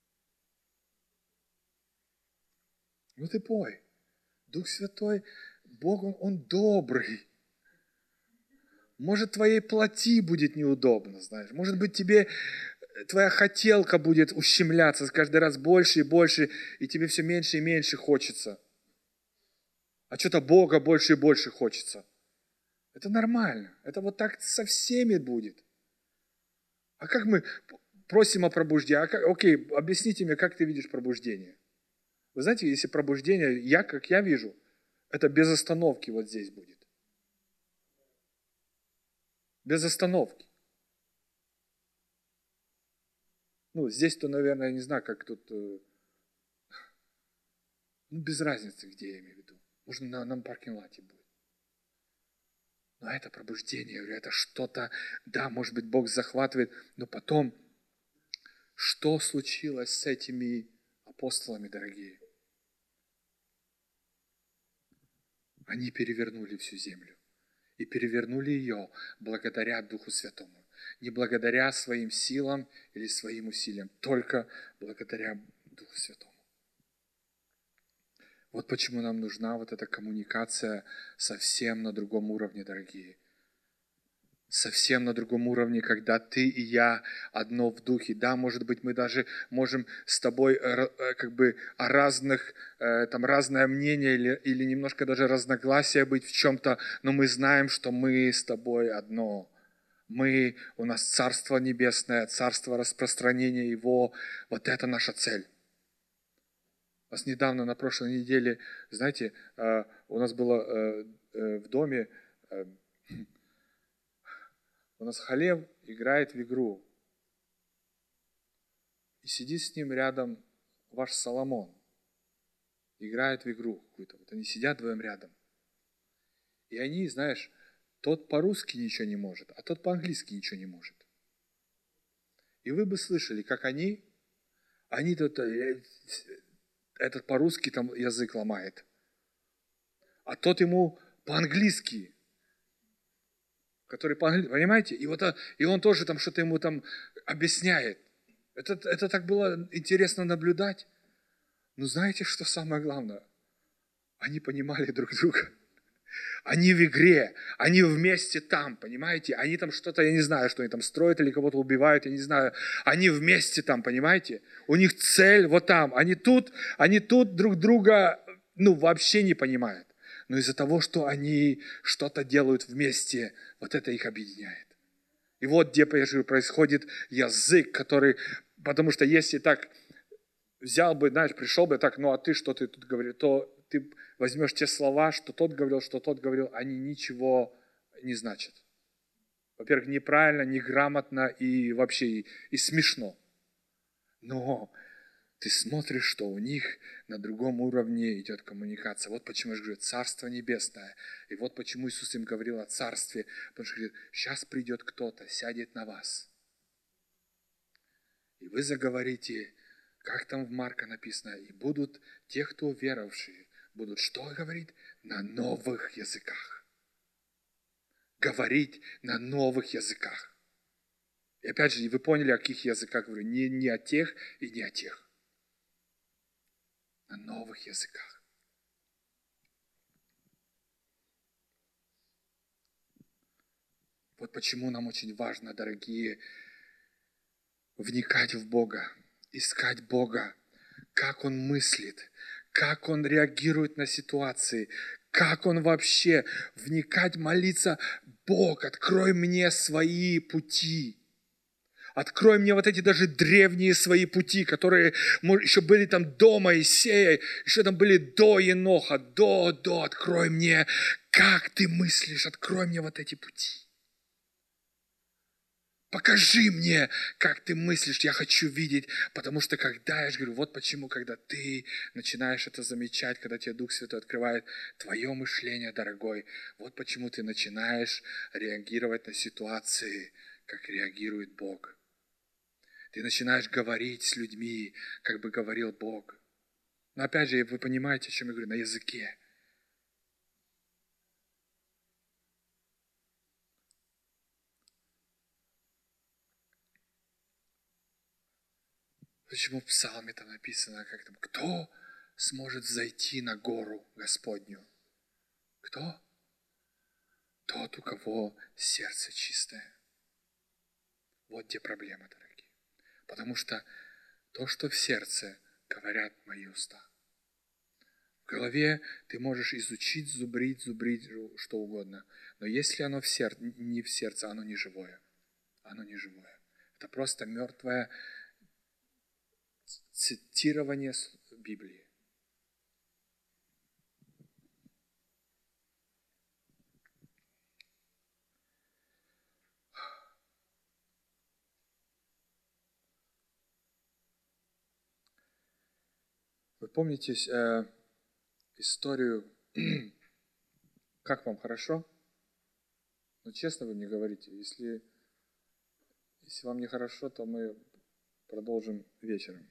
Вот и пой. Дух Святой, Бог, Он, он добрый. Может, твоей плоти будет неудобно, знаешь. Может быть, тебе твоя хотелка будет ущемляться каждый раз больше и больше, и тебе все меньше и меньше хочется. А что-то Бога больше и больше хочется. Это нормально. Это вот так со всеми будет. А как мы просим о пробуждении? А как, окей, объясните мне, как ты видишь пробуждение? Вы знаете, если пробуждение, я, как я вижу, это без остановки вот здесь будет. Без остановки. Ну, здесь-то, наверное, я не знаю, как тут... Ну, без разницы, где я имею в виду. Может, на, на паркинг-лате будет. Но это пробуждение, я говорю, это что-то... Да, может быть, Бог захватывает, но потом... Что случилось с этими апостолами, дорогие? Они перевернули всю землю. И перевернули ее благодаря Духу Святому. Не благодаря своим силам или своим усилиям, только благодаря Духу Святому. Вот почему нам нужна вот эта коммуникация совсем на другом уровне, дорогие. Совсем на другом уровне, когда ты и я одно в духе. Да, может быть, мы даже можем с тобой как бы о разных, там разное мнение или, или немножко даже разногласия быть в чем-то, но мы знаем, что мы с тобой одно. Мы, у нас Царство Небесное, Царство распространения Его, вот это наша цель. У нас недавно, на прошлой неделе, знаете, у нас было в доме, у нас Халев играет в игру. И сидит с ним рядом ваш Соломон. Играет в игру какую-то. Вот они сидят вдвоем рядом. И они, знаешь, тот по-русски ничего не может, а тот по-английски ничего не может. И вы бы слышали, как они, они тут, этот по-русски там язык ломает. А тот ему по-английски. Который по-английски, понимаете? И, вот, и он тоже там что-то ему там объясняет. Это, это так было интересно наблюдать. Но знаете, что самое главное? Они понимали друг друга. Они в игре, они вместе там, понимаете? Они там что-то, я не знаю, что они там строят или кого-то убивают, я не знаю. Они вместе там, понимаете? У них цель вот там. Они тут, они тут друг друга, ну, вообще не понимают. Но из-за того, что они что-то делают вместе, вот это их объединяет. И вот где происходит язык, который... Потому что если так взял бы, знаешь, пришел бы так, ну а ты что ты тут говоришь, то ты возьмешь те слова, что тот говорил, что тот говорил, они ничего не значат. Во-первых, неправильно, неграмотно и вообще и, и смешно. Но ты смотришь, что у них на другом уровне идет коммуникация. Вот почему я говорю, Царство Небесное. И вот почему Иисус им говорил о Царстве. Потому что говорит, сейчас придет кто-то, сядет на вас. И вы заговорите, как там в Марка написано, и будут те, кто веровавшие, будут что говорить? На новых языках. Говорить на новых языках. И опять же, вы поняли, о каких языках говорю? Не, не о тех и не о тех. На новых языках. Вот почему нам очень важно, дорогие, вникать в Бога, искать Бога, как Он мыслит, как Он реагирует на ситуации, как Он вообще, вникать, молиться, Бог, открой мне свои пути. Открой мне вот эти даже древние свои пути, которые еще были там до Моисея, еще там были до Еноха, до, до. Открой мне, как ты мыслишь, открой мне вот эти пути. Покажи мне, как ты мыслишь, я хочу видеть, потому что когда, я же говорю, вот почему, когда ты начинаешь это замечать, когда тебе Дух Святой открывает твое мышление, дорогой, вот почему ты начинаешь реагировать на ситуации, как реагирует Бог. Ты начинаешь говорить с людьми, как бы говорил Бог. Но опять же, вы понимаете, о чем я говорю, на языке. Почему в Псалме там написано, как там, кто сможет зайти на гору Господню? Кто? Тот, у кого сердце чистое. Вот где проблема, дорогие. Потому что то, что в сердце, говорят мои уста. В голове ты можешь изучить, зубрить, зубрить, что угодно. Но если оно в сердце, не в сердце, оно не живое. Оно не живое. Это просто мертвое цитирование Библии. Вы помните э, историю, как вам хорошо? Ну, честно вы мне говорите, если, если вам не хорошо, то мы продолжим вечером.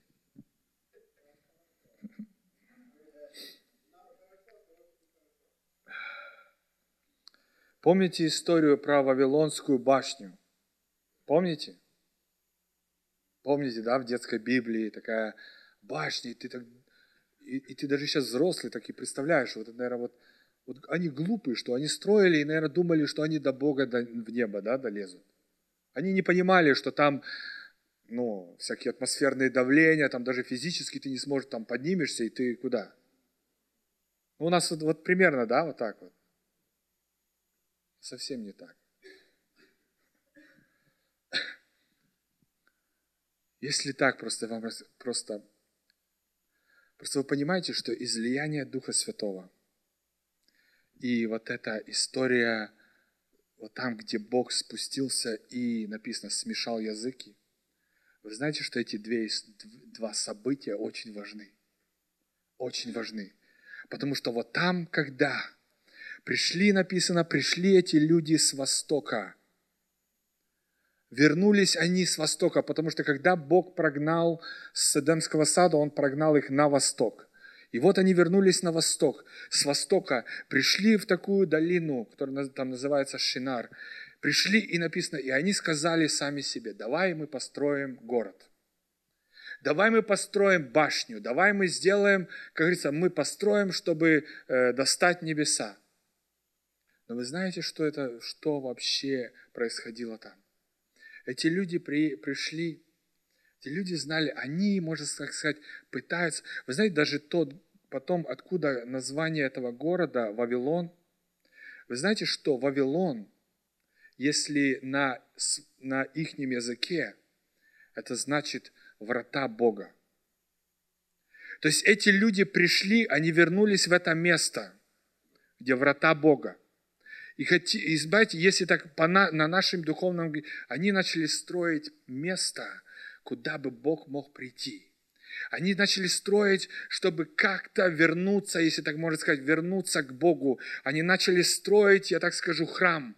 Помните историю про Вавилонскую башню? Помните? Помните, да, в детской Библии такая башня, и ты, так, и, и ты даже сейчас взрослый так и представляешь, вот это, наверное, вот, вот они глупые, что они строили и, наверное, думали, что они до Бога, до, в небо, да, долезут. Они не понимали, что там, ну, всякие атмосферные давления, там даже физически ты не сможешь, там поднимешься, и ты куда? Ну, у нас вот, вот примерно, да, вот так вот. Совсем не так. Если так, просто вам просто, просто вы понимаете, что излияние Духа Святого и вот эта история, вот там, где Бог спустился и, написано, смешал языки, вы знаете, что эти две, два события очень важны. Очень важны. Потому что вот там, когда пришли, написано, пришли эти люди с востока, вернулись они с востока, потому что когда Бог прогнал с Эдемского сада, Он прогнал их на восток. И вот они вернулись на восток. С востока пришли в такую долину, которая там называется Шинар. Пришли и написано, и они сказали сами себе, давай мы построим город. Давай мы построим башню, давай мы сделаем, как говорится, мы построим, чтобы э, достать небеса. Но вы знаете, что это, что вообще происходило там? Эти люди при, пришли, эти люди знали, они, можно так сказать, пытаются. Вы знаете, даже тот, потом, откуда название этого города, Вавилон. Вы знаете, что Вавилон, если на, на ихнем языке, это значит врата Бога. То есть эти люди пришли, они вернулись в это место, где врата Бога. И, хоти, и знаете, если так по на, на нашем духовном, они начали строить место, куда бы Бог мог прийти. Они начали строить, чтобы как-то вернуться, если так можно сказать, вернуться к Богу. Они начали строить, я так скажу, храм.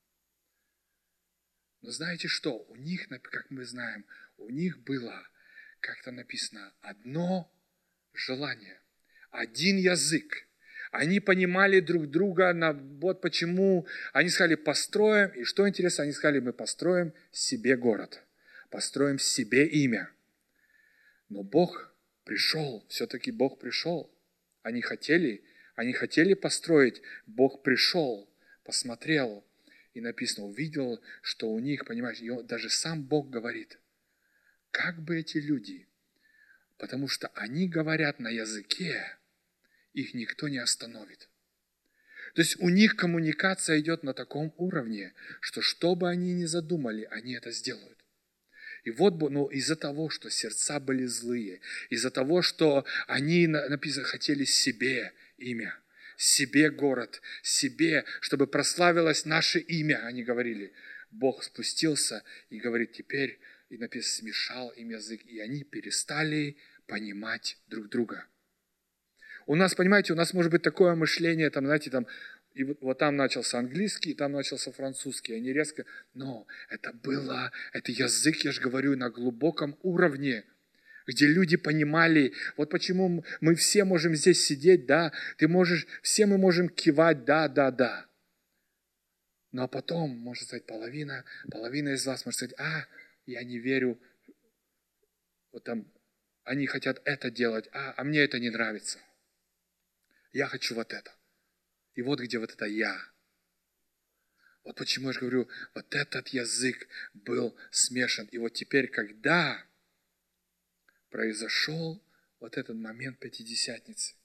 Но знаете что? У них, как мы знаем, у них было, как там написано, одно желание, один язык. Они понимали друг друга, на, вот почему они сказали, построим, и что интересно, они сказали, мы построим себе город, построим себе имя. Но Бог пришел, все-таки Бог пришел. Они хотели, они хотели построить, Бог пришел, посмотрел, и написано, увидел, что у них, понимаешь, и он, даже сам Бог говорит, как бы эти люди, потому что они говорят на языке, их никто не остановит. То есть у них коммуникация идет на таком уровне, что что бы они ни задумали, они это сделают. И вот ну, из-за того, что сердца были злые, из-за того, что они, написано, хотели себе имя, себе город, себе, чтобы прославилось наше имя, они говорили. Бог спустился и говорит, теперь, и написано, смешал им язык, и они перестали понимать друг друга. У нас, понимаете, у нас может быть такое мышление, там, знаете, там, и вот, вот там начался английский, там начался французский, они резко, но это было, это язык, я же говорю, на глубоком уровне, где люди понимали, вот почему мы все можем здесь сидеть, да, ты можешь, все мы можем кивать, да, да, да. Но потом, может сказать, половина, половина из вас может сказать, а, я не верю, вот там, они хотят это делать, а, а мне это не нравится. Я хочу вот это. И вот где вот это «я». Вот почему я же говорю, вот этот язык был смешан. И вот теперь, когда произошел вот этот момент Пятидесятницы,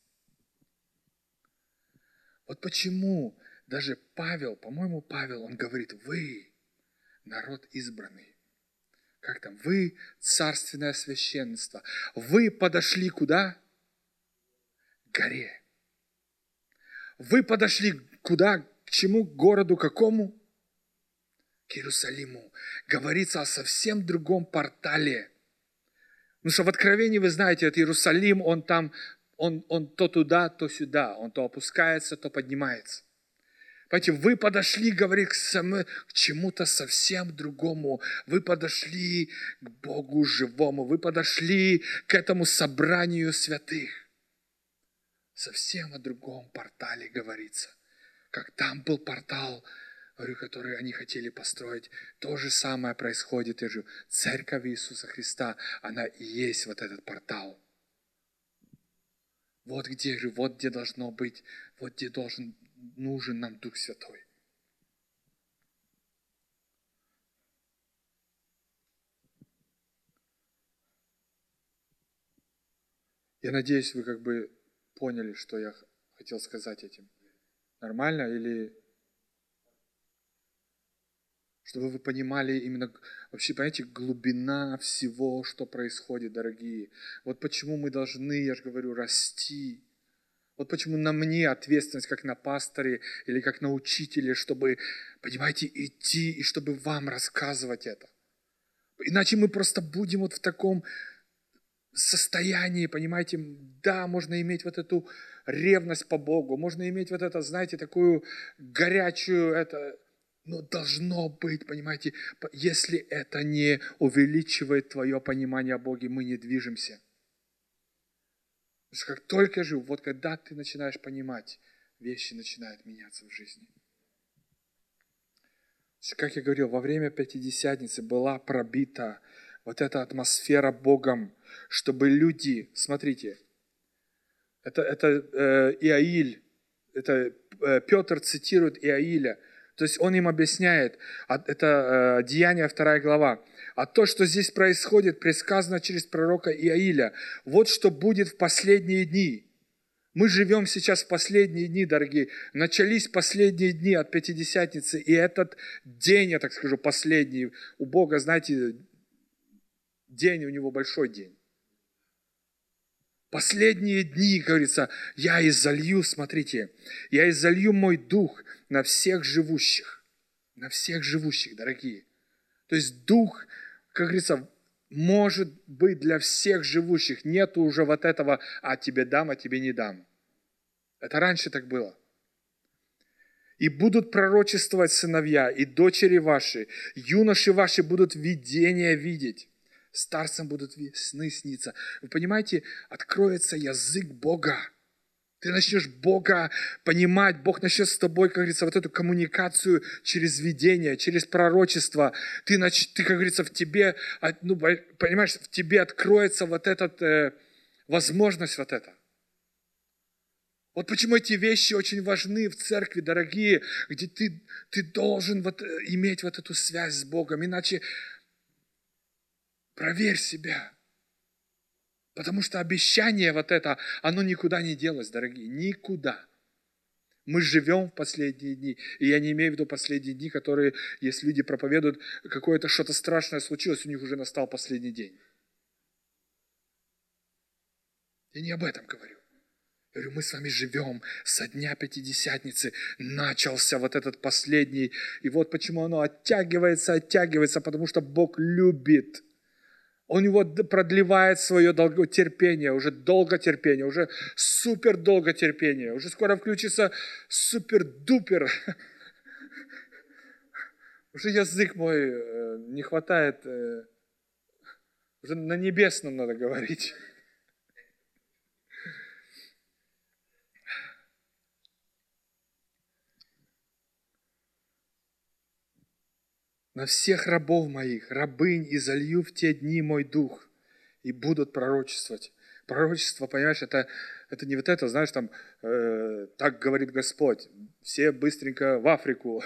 вот почему даже Павел, по-моему, Павел, он говорит, вы народ избранный. Как там? Вы царственное священство. Вы подошли куда? К горе. Вы подошли куда? К чему? К городу какому? К Иерусалиму. Говорится о совсем другом портале. Потому что в Откровении, вы знаете, это Иерусалим, он там, он, он то туда, то сюда. Он то опускается, то поднимается. Понимаете, вы подошли, говорит, к, сам... к чему-то совсем другому. Вы подошли к Богу живому. Вы подошли к этому собранию святых. Совсем о другом портале говорится. Как там был портал, говорю, который они хотели построить. То же самое происходит. Я говорю, Церковь Иисуса Христа, она и есть вот этот портал. Вот где, говорю, вот где должно быть, вот где должен, нужен нам Дух Святой. Я надеюсь, вы как бы поняли, что я хотел сказать этим. Нормально? Или чтобы вы понимали именно, вообще, понимаете, глубина всего, что происходит, дорогие. Вот почему мы должны, я же говорю, расти. Вот почему на мне ответственность, как на пасторе или как на учителе, чтобы, понимаете, идти и чтобы вам рассказывать это. Иначе мы просто будем вот в таком состоянии, понимаете, да, можно иметь вот эту ревность по Богу, можно иметь вот это, знаете, такую горячую, это, но должно быть, понимаете, если это не увеличивает твое понимание о Боге, мы не движемся. Потому что как только же, вот когда ты начинаешь понимать, вещи начинают меняться в жизни. Как я говорил, во время Пятидесятницы была пробита вот эта атмосфера Богом, чтобы люди, смотрите, это, это э, Иаиль, это э, Петр цитирует Иаиля, то есть он им объясняет, это э, Деяния вторая глава, а то, что здесь происходит, предсказано через пророка Иаиля, вот что будет в последние дни. Мы живем сейчас в последние дни, дорогие. Начались последние дни от Пятидесятницы, и этот день, я так скажу, последний, у Бога, знаете, день, у него большой день. Последние дни, говорится, я изолью, смотрите, я изолью мой дух на всех живущих, на всех живущих, дорогие. То есть дух, как говорится, может быть для всех живущих. Нету уже вот этого, а тебе дам, а тебе не дам. Это раньше так было. И будут пророчествовать сыновья и дочери ваши, юноши ваши будут видения видеть. Старцам будут сны сниться. Вы понимаете, откроется язык Бога. Ты начнешь Бога понимать, Бог начнет с тобой, как говорится, вот эту коммуникацию через видение, через пророчество. Ты, нач... ты как говорится, в тебе, ну, понимаешь, в тебе откроется вот эта э, возможность вот эта. Вот почему эти вещи очень важны в церкви, дорогие, где ты, ты должен вот иметь вот эту связь с Богом, иначе проверь себя. Потому что обещание вот это, оно никуда не делось, дорогие, никуда. Мы живем в последние дни, и я не имею в виду последние дни, которые, если люди проповедуют, какое-то что-то страшное случилось, у них уже настал последний день. Я не об этом говорю. Я говорю, мы с вами живем со дня Пятидесятницы, начался вот этот последний, и вот почему оно оттягивается, оттягивается, потому что Бог любит. Он его продлевает свое долготерпение, уже долготерпение, уже супер долготерпение, уже скоро включится супер-дупер. Уже язык мой не хватает, уже на небесном надо говорить. На всех рабов моих, рабынь, изолью в те дни мой дух, и будут пророчествовать. Пророчество, понимаешь, это, это не вот это, знаешь, там, э, так говорит Господь. все быстренько в Африку.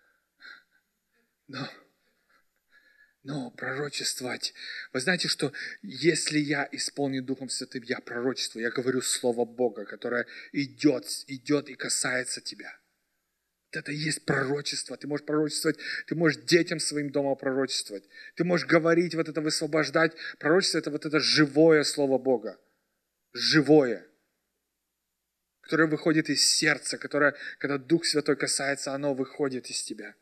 Но, но пророчествовать. Вы знаете, что если я исполнен Духом Святым, я пророчествую, я говорю Слово Бога, которое идет, идет и касается тебя. Это и есть пророчество. Ты можешь пророчествовать, ты можешь детям своим дома пророчествовать. Ты можешь говорить, вот это высвобождать. Пророчество – это вот это живое Слово Бога. Живое. Которое выходит из сердца, которое, когда Дух Святой касается, оно выходит из тебя.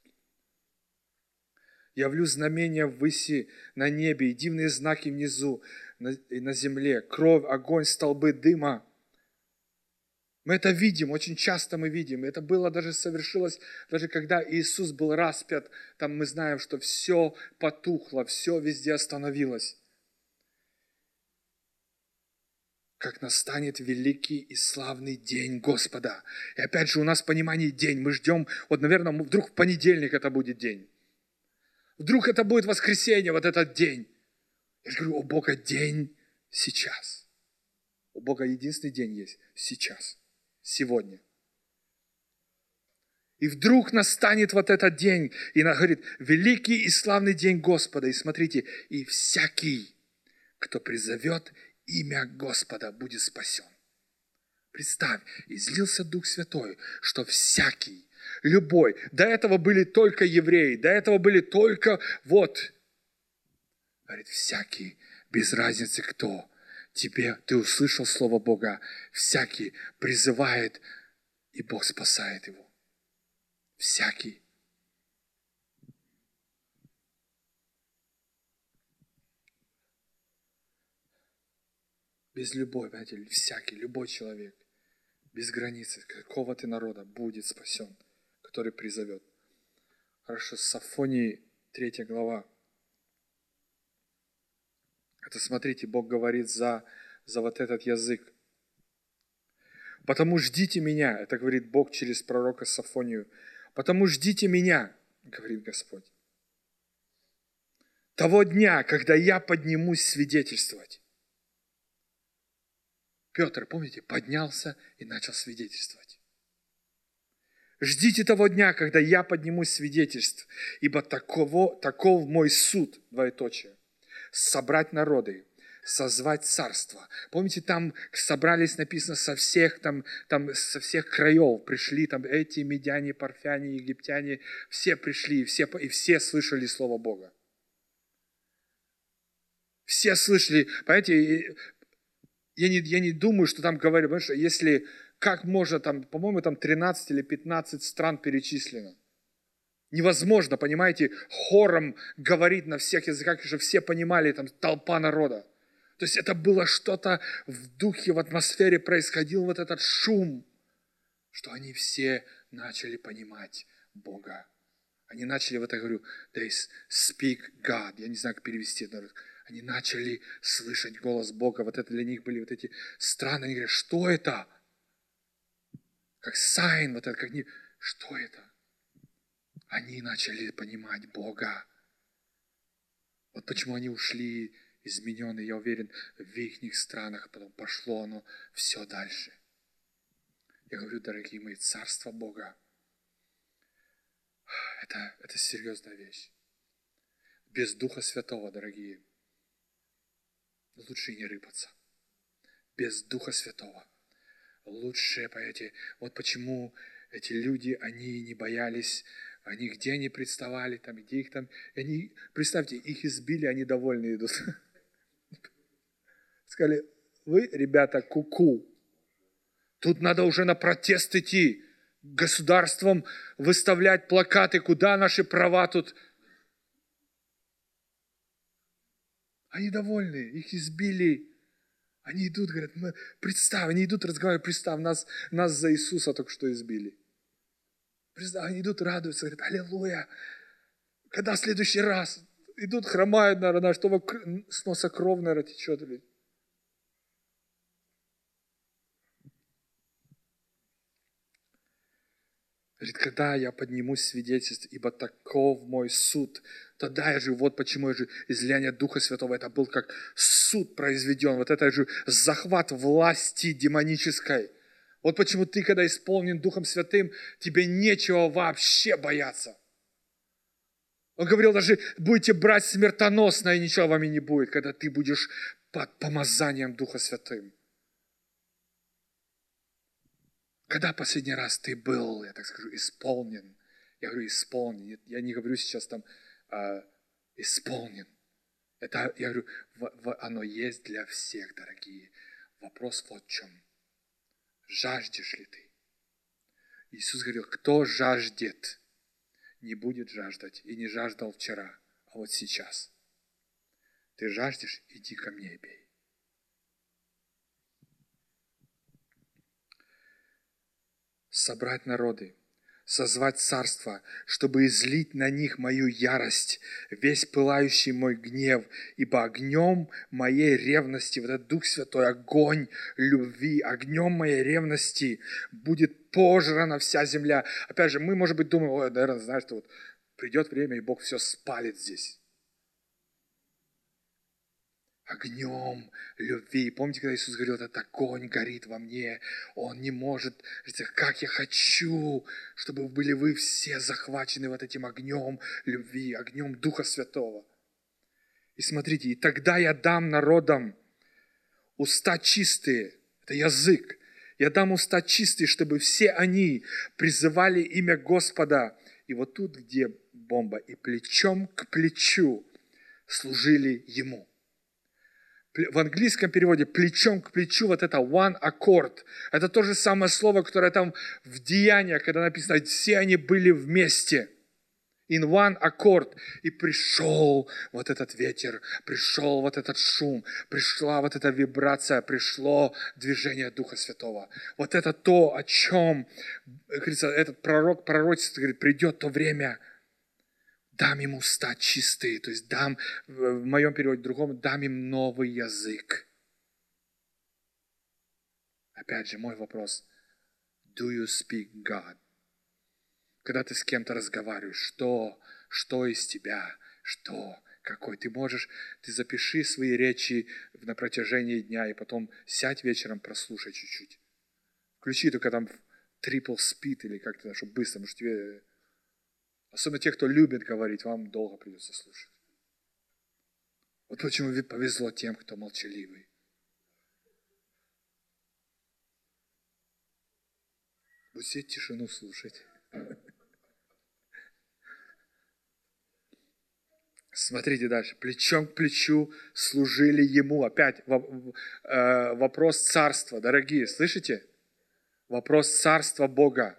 Явлю знамения ввыси на небе и дивные знаки внизу, на, и на земле. Кровь, огонь, столбы дыма. Мы это видим, очень часто мы видим. Это было даже совершилось, даже когда Иисус был распят, там мы знаем, что все потухло, все везде остановилось. Как настанет великий и славный день Господа. И опять же у нас понимание день. Мы ждем, вот, наверное, вдруг в понедельник это будет день. Вдруг это будет воскресенье, вот этот день. Я же говорю, у Бога день сейчас. У Бога единственный день есть сейчас. Сегодня. И вдруг настанет вот этот день, и она говорит, великий и славный день Господа. И смотрите, и всякий, кто призовет имя Господа, будет спасен. Представь, излился Дух Святой, что всякий, любой, до этого были только евреи, до этого были только вот, говорит, всякий, без разницы кто, тебе, ты услышал Слово Бога, всякий призывает, и Бог спасает его. Всякий. Без любой, понимаете, всякий, любой человек, без границы, какого ты народа, будет спасен, который призовет. Хорошо, Сафонии, третья глава. Это, смотрите, Бог говорит за, за вот этот язык. «Потому ждите меня», это говорит Бог через пророка Сафонию. «Потому ждите меня», говорит Господь, «того дня, когда я поднимусь свидетельствовать». Петр, помните, поднялся и начал свидетельствовать. «Ждите того дня, когда я поднимусь свидетельств, ибо таково, таков мой суд», двоеточие, «собрать народы, созвать царство». Помните, там собрались, написано, со всех, там, там, со всех краев пришли, там эти медяне, парфяне, египтяне, все пришли, и все, и все слышали Слово Бога. Все слышали, понимаете, я не, я не думаю, что там говорят, потому что если, как можно, там, по-моему, там тринадцать или пятнадцать стран перечислено. Невозможно, понимаете, хором говорить на всех языках, чтобы все понимали, там толпа народа. То есть это было что-то в духе, в атмосфере происходил вот этот шум, что они все начали понимать Бога. Они начали, вот я говорю, they speak God. Я не знаю, как перевести это. Они начали слышать голос Бога. Вот это для них были вот эти страны. Они говорят, что это? Как sign, вот это, как не... Что это? Они начали понимать Бога. Вот почему они ушли измененные, я уверен, в их странах, потом пошло оно все дальше. Я говорю, дорогие мои, царство Бога, это, это серьезная вещь. Без Духа Святого, дорогие, лучше и не рыпаться. Без Духа Святого лучше, понимаете, вот почему эти люди, они не боялись, они где они представали, там, где их там, они, представьте, их избили, они довольны идут. Сказали, вы, ребята, ку-ку, тут надо уже на протест идти, государством выставлять плакаты, куда наши права тут. Они довольны, их избили. Они идут, говорят, мы, представь, они идут разговаривать, представь, нас, нас за Иисуса только что избили. Представь, они идут, радуются, говорят, аллилуйя. Когда в следующий раз идут, хромают, наверное, чтобы с носа кровь, наверное, течет. Говорит, когда я поднимусь свидетельств, ибо таков мой суд, тогда я же, вот почему я же излияние Духа Святого, это был как суд произведен, вот это же захват власти демонической. Вот почему ты, когда исполнен Духом Святым, тебе нечего вообще бояться. Он говорил даже, будете брать смертоносно, и ничего вам и не будет, когда ты будешь под помазанием Духа Святым. Когда последний раз ты был, я так скажу, исполнен? Я говорю, исполнен. Я не говорю сейчас там э, исполнен. Это, я говорю, в, в, оно есть для всех, дорогие. Вопрос вот в чем. Жаждешь ли ты? Иисус говорил, кто жаждет, не будет жаждать и не жаждал вчера, а вот сейчас. Ты жаждешь, иди ко мне и пей. Собрать народы, созвать царство, чтобы излить на них мою ярость, весь пылающий мой гнев, ибо огнем моей ревности, вот этот Дух Святой, огонь любви, огнем моей ревности будет пожрана вся земля. Опять же, мы, может быть, думаем, ой, наверное, знаешь, что вот придет время, и Бог все спалит здесь. Огнем любви. Помните, когда Иисус говорил, этот огонь горит во мне, Он не может, как я хочу, чтобы были вы все захвачены вот этим огнем любви, огнем Духа Святого. И смотрите, и тогда я дам народам уста чистые, это язык, я дам уста чистые, чтобы все они призывали имя Господа. И вот тут, где бомба, и плечом к плечу служили Ему. В английском переводе плечом к плечу вот это one accord. Это то же самое слово, которое там в Деяниях, когда написано, все они были вместе. In one accord. И пришел вот этот ветер, пришел вот этот шум, пришла вот эта вибрация, пришло движение Духа Святого. Вот это то, о чем, говорится, этот пророк пророчествует, говорит, придет то время, дам им уста чистые, то есть дам, в моем переводе другому, дам им новый язык. Опять же, мой вопрос. Do you speak God? Когда ты с кем-то разговариваешь, что, что из тебя, что, какой ты можешь, ты запиши свои речи на протяжении дня и потом сядь вечером, прослушай чуть-чуть. Включи только там triple speed или как-то, чтобы быстро, потому что тебе... Особенно те, кто любит говорить, вам долго придется слушать. Вот почему повезло тем, кто молчаливый. Будете тишину слушать. Смотрите дальше. Плечом к плечу служили Ему. Опять вопрос царства. Дорогие, слышите? Вопрос царства Бога.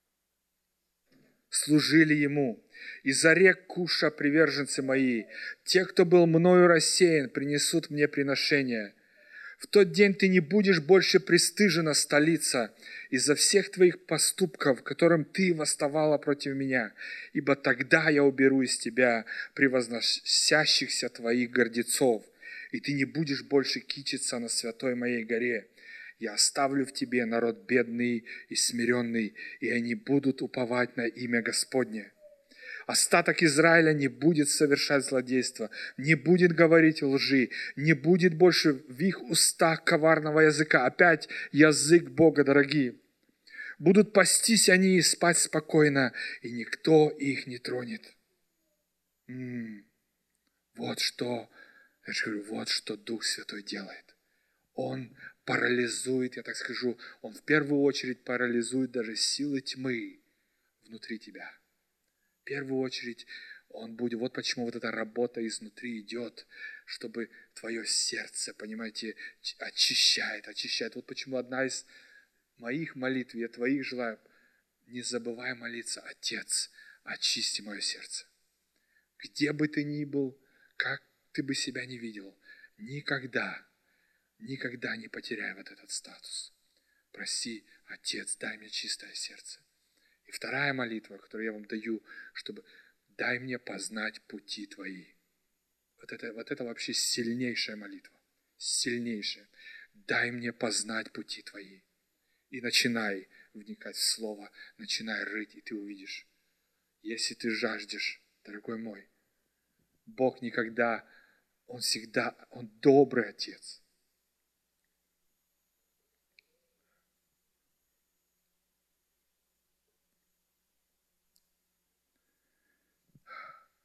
Служили Ему. Из-за рек Куша приверженцы мои, те, кто был мною рассеян, принесут мне приношения. В тот день ты не будешь больше пристыжена, столица, из-за всех твоих поступков, которым ты восставала против меня, ибо тогда я уберу из тебя превозносящихся твоих гордецов, и ты не будешь больше кичиться на святой моей горе. Я оставлю в тебе народ бедный и смиренный, и они будут уповать на имя Господне. Остаток Израиля не будет совершать злодейство, не будет говорить лжи, не будет больше в их устах коварного языка. Опять язык Бога, дорогие. Будут пастись они и спать спокойно, и никто их не тронет. М-м, вот что, я же говорю, вот что Дух Святой делает. Он парализует, я так скажу, Он в первую очередь парализует даже силы тьмы внутри тебя. В первую очередь Он будет, вот почему вот эта работа изнутри идет, чтобы твое сердце, понимаете, очищает, очищает. Вот почему одна из моих молитв, я твоих желаю, не забывай молиться, Отец, очисти мое сердце. Где бы ты ни был, как ты бы себя не видел, никогда, никогда не потеряй вот этот статус. Проси, Отец, дай мне чистое сердце. И вторая молитва, которую я вам даю, чтобы дай мне познать пути Твои. Вот это, вот это вообще сильнейшая молитва. Сильнейшая. Дай мне познать пути Твои. И начинай вникать в Слово, начинай рыть, и ты увидишь. Если ты жаждешь, дорогой мой, Бог никогда, Он всегда, Он добрый Отец.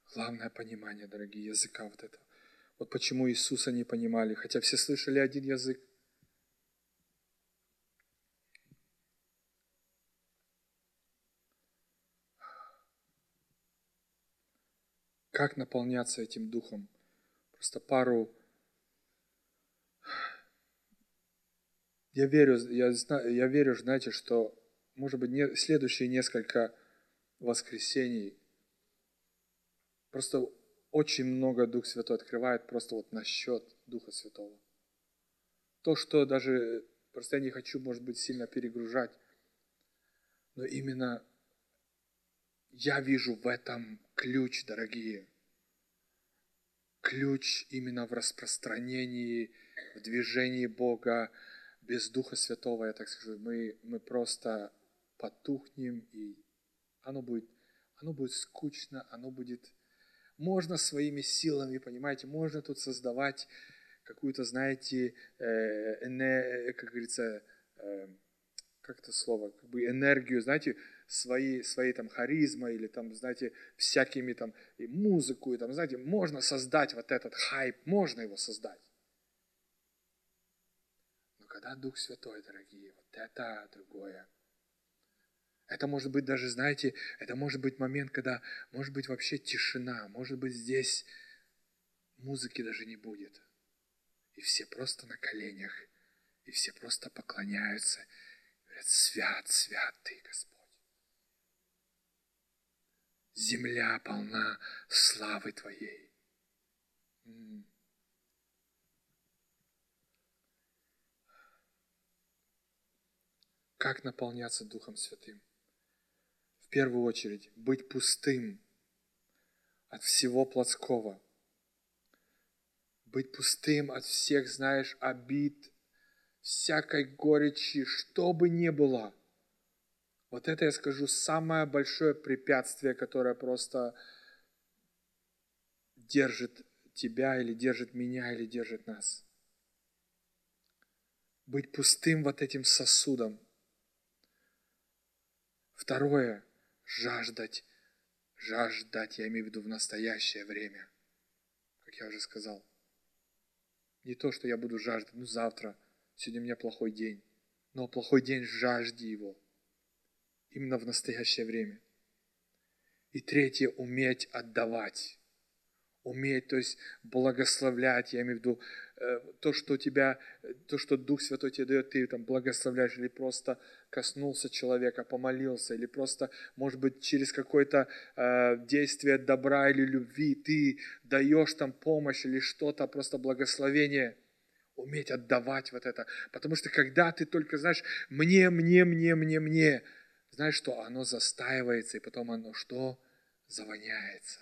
Главное понимание, дорогие, языка вот этого. Вот почему Иисуса не понимали, хотя все слышали один язык. Как наполняться этим духом? Просто пару... Я верю, я, знаю, я верю, знаете, что, может быть, не, следующие несколько воскресений просто очень много Дух Святой открывает просто вот насчет Духа Святого. То, что даже, просто я не хочу, может быть, сильно перегружать, но именно я вижу в этом ключ, дорогие. Ключ именно в распространении, в движении Бога. Без Духа Святого, я так скажу, мы, мы просто потухнем, и оно будет, оно будет скучно, оно будет... Можно своими силами, понимаете, можно тут создавать какую-то, знаете, э, эне, как говорится, э, как это слово, как бы энергию, знаете, свои, свои там харизма или там, знаете, всякими там и музыку, и там, знаете, можно создать вот этот хайп, можно его создать. Но когда Дух Святой, дорогие, вот это другое. Это может быть даже, знаете, это может быть момент, когда может быть вообще тишина, может быть здесь музыки даже не будет. И все просто на коленях, и все просто поклоняются, говорят: свят, свят Ты, Господь. Земля полна славы Твоей. Как наполняться Духом Святым? В первую очередь, быть пустым от всего плотского. Быть пустым от всех, знаешь, обид, всякой горечи, что бы ни было. Вот это, я скажу, самое большое препятствие, которое просто держит тебя, или держит меня, или держит нас. Быть пустым вот этим сосудом. Второе, жаждать. Жаждать, я имею в виду в настоящее время. Как я уже сказал. Не то, что я буду жаждать, ну завтра, сегодня у меня плохой день. Но плохой день, жажди его. Именно в настоящее время. И третье, уметь отдавать. Уметь, то есть благословлять, я имею в виду, э, то, что тебя, то, что Дух Святой тебе дает, ты там благословляешь, или просто коснулся человека, помолился, или просто, может быть, через какое-то э, действие добра или любви ты даешь там помощь или что-то, просто благословение. Уметь отдавать вот это. Потому что когда ты только, знаешь, мне, мне, мне, мне, мне, знаешь что, оно застаивается, и потом оно что? Завоняется.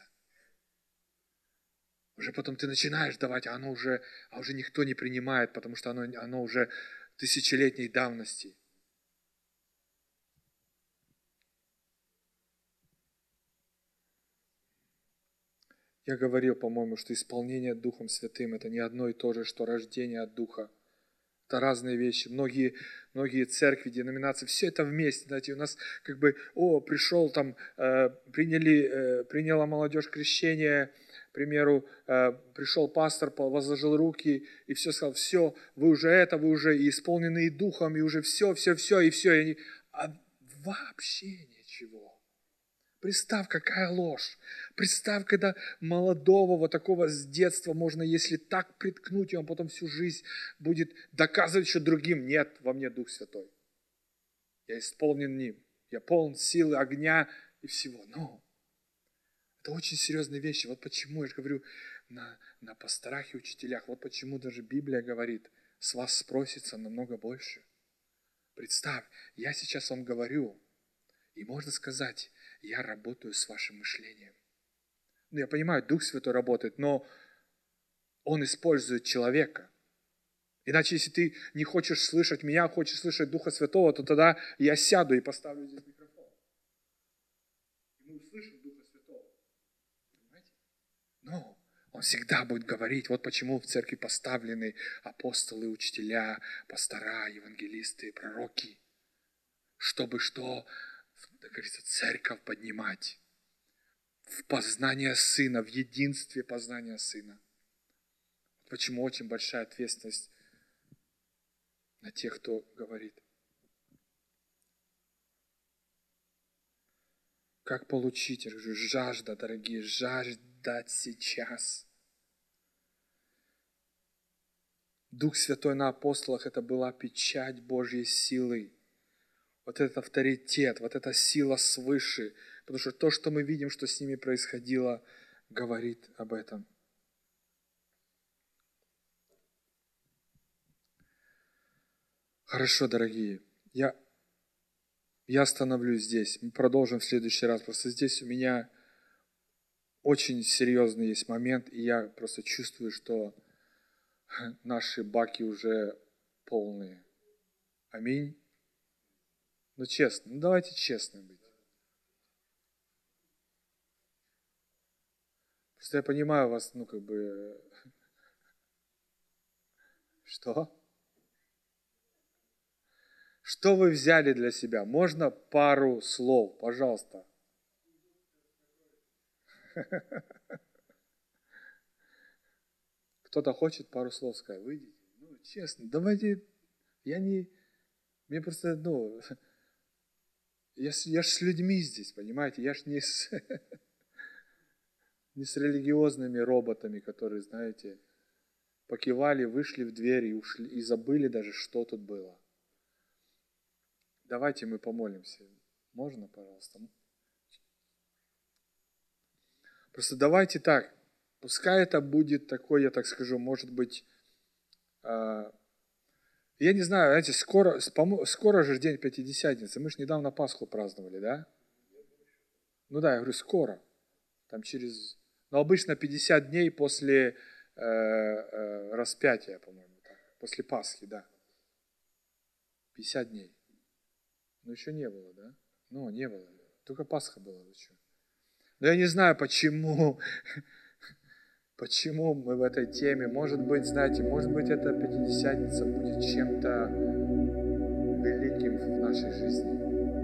Уже потом ты начинаешь давать, а оно уже, а уже никто не принимает, потому что оно, оно уже тысячелетней давности. Я говорил, по-моему, что исполнение Духом Святым – это не одно и то же, что рождение от Духа. Это разные вещи. Многие, многие церкви, деноминации, все это вместе. Знаете, у нас как бы, о, пришел там, э, приняли, э, приняла молодежь крещение, к примеру, э, пришел пастор, возложил руки, и все сказал: все, вы уже это, вы уже и исполнены и Духом, и уже все, все, все, и все. И они... А вообще ничего. Представь, какая ложь. Представь, когда молодого, вот такого с детства можно, если так приткнуть, и он потом всю жизнь будет доказывать еще другим: нет, во мне Дух Святой. Я исполнен ним. Я полон силы, огня и всего. Но это очень серьезные вещи. Вот почему, я же говорю, на, на пасторах и учителях, вот почему даже Библия говорит: с вас спросится намного больше. Представь, я сейчас вам говорю, и можно сказать: я работаю с вашим мышлением. Ну, я понимаю, Дух Святой работает, но Он использует человека. Иначе, если ты не хочешь слышать меня, а хочешь слышать Духа Святого, то тогда я сяду и поставлю здесь микрофон. И мы услышим Духа Святого. Понимаете? Но Он всегда будет говорить. Вот почему в церкви поставлены апостолы, учителя, пастора, евангелисты, пророки. Чтобы что? Как говорится, церковь поднимать. в познание Сына, в единстве познания Сына. Почему очень большая ответственность на тех, кто говорит. Как получить? Я говорю, жажда, дорогие, жаждать сейчас. Дух Святой на апостолах — это была печать Божьей силы. Вот этот авторитет, вот эта сила свыше. Потому что то, что мы видим, что с ними происходило, говорит об этом. Хорошо, дорогие. Я, я остановлюсь здесь. Мы продолжим в следующий раз. Просто здесь у меня очень серьезный есть момент, и я просто чувствую, что наши баки уже полные. Аминь. Ну, честно. Ну, давайте честно быть. Просто я понимаю вас, ну, как бы... Что? Что вы взяли для себя? Можно пару слов, пожалуйста? Кто-то хочет пару слов сказать? Выйдите. Ну, честно, давайте... Я не... Мне просто, ну... Я, я ж с людьми здесь, понимаете? Я ж не с... не с религиозными роботами, которые, знаете, покивали, вышли в дверь и ушли, и забыли даже, что тут было. Давайте мы помолимся. Можно, пожалуйста? Просто давайте так. Пускай это будет такой, я так скажу, может быть, э, я не знаю, знаете, скоро, скоро же день Пятидесятницы. Мы же недавно Пасху праздновали, да? Ну да, я говорю, скоро. Там через... Но обычно пятьдесят дней после э, э, распятия, по-моему. Так. После Пасхи, да. пятьдесят дней. Ну еще не было, да? Ну, не было. Только Пасха была. Но я не знаю, почему... Почему мы в этой теме? Может быть, знаете, может быть, эта Пятидесятница будет чем-то великим в нашей жизни.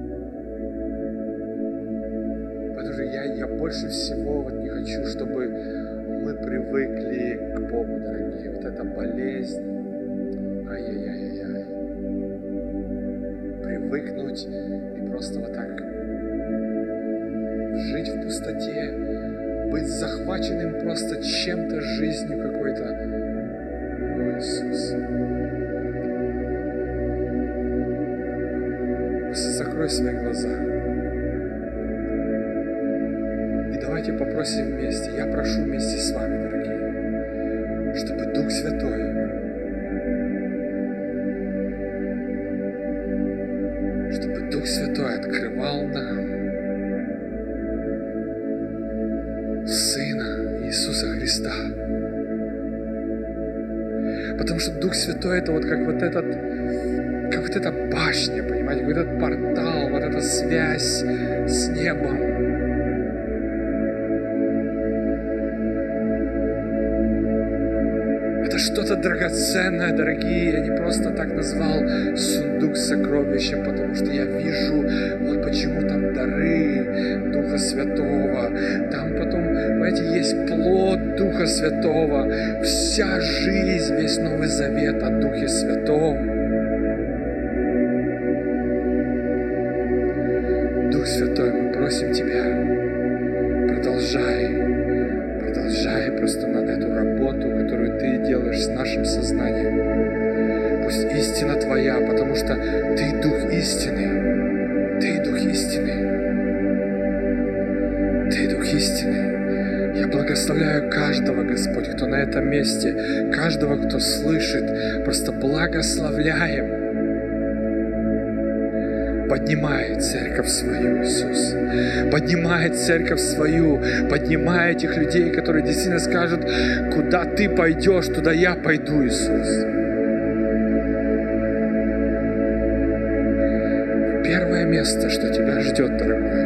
Потому что я, я больше всего вот не хочу, чтобы мы привыкли к Богу, дорогие. Вот эта болезнь. Ай-яй-яй-яй. Привыкнуть и просто вот так жить в пустоте. Быть захваченным просто чем-то, жизнью какой-то. О, Иисус. Просто закрой свои глаза. И давайте попросим вместе. Я прошу вместе с вами, дорогие, чтобы Дух Святой чтобы Дух Святой открывал нам Сына Иисуса Христа. Потому что Дух Святой — это вот как вот этот, как вот эта башня, понимаете, как этот портал, вот эта связь с небом. Это что-то драгоценное, дорогие. Я не просто так назвал сундук с сокровищем, потому что я вижу, вот почему там дары Духа Святого. Там потом, понимаете, есть плод Духа Святого. Вся жизнь, весь Новый Завет о Духе Святом. Дух Святой, мы просим Тебя, продолжай. Продолжай просто над эту работу, которую Ты делаешь с нашим сознанием. Пусть истина Твоя, потому что Ты Дух истины. Ты Дух истины. Ты Дух истины. Я благословляю каждого, Господь, кто на этом месте, каждого, кто слышит, просто благословляем. Поднимай церковь свою, Иисус. Поднимай церковь свою. Поднимай этих людей, которые действительно скажут, куда Ты пойдешь, туда я пойду, Иисус. Первое место, что Тебя ждет, дорогой.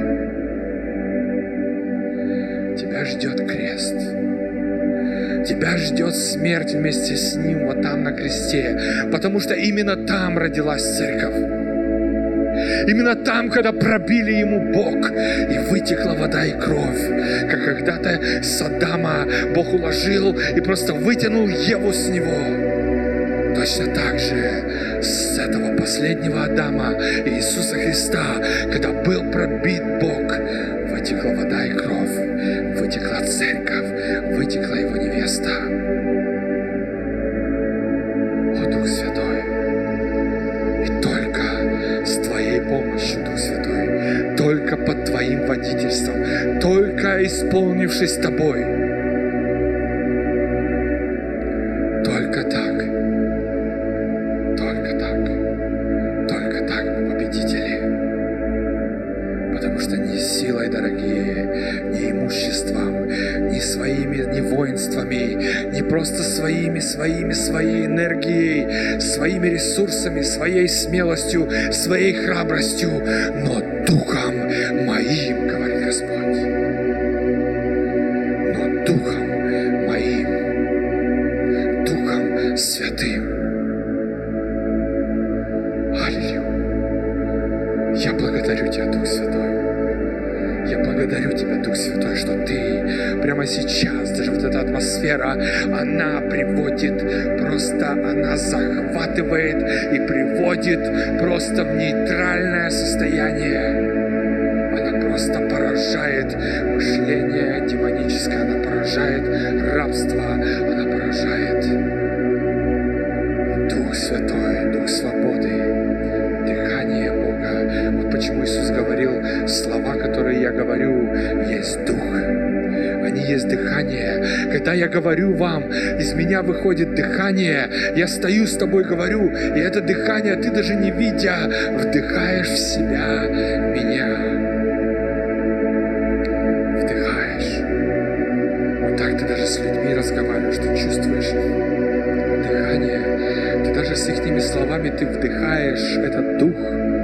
Тебя ждет крест. Тебя ждет смерть вместе с Ним вот там на кресте. Потому что именно там родилась церковь. Именно там, когда пробили ему бок, и вытекла вода и кровь. Как когда-то с Адама Бог уложил и просто вытянул Еву с него. Точно так же с этого последнего Адама, Иисуса Христа, когда был пробит бок, вытекла вода и кровь, вытекла церковь, вытекла его невеста. О, Дух Святой! И только с Твоей помощью, Дух Святой, только под Твоим водительством, только исполнившись Тобой, только так, только так, только так мы победители. Потому что ни силой, дорогие, ни имуществом, ни своими, ни воинствами, не просто своими, своими, своей энергией, своими ресурсами, своей смелостью, своей храбростью, но Духом моим, говорит Господь. Но Духом моим, Духом Святым. Аллилуйя. Я благодарю Тебя, Дух Святой. Я благодарю Тебя, Дух Святой, что Ты прямо сейчас, даже вот эта атмосфера, она приводит просто, она захватывает и приводит просто в нейтральное состояние. Она просто поражает мышление демоническое, она поражает рабство, она поражает. Дух Святой, Дух свободы, дыхание Бога. Вот почему Иисус говорил, слова, которые я говорю, есть Дух. Они есть дыхание. Когда я говорю вам, из меня выходит дыхание, я стою с тобой, говорю, и это дыхание, ты даже не видя, вдыхаешь в себя меня. Вдыхаешь. Вот так ты даже с людьми разговариваешь, ты чувствуешь дыхание. Ты даже с их словами ты вдыхаешь этот Дух.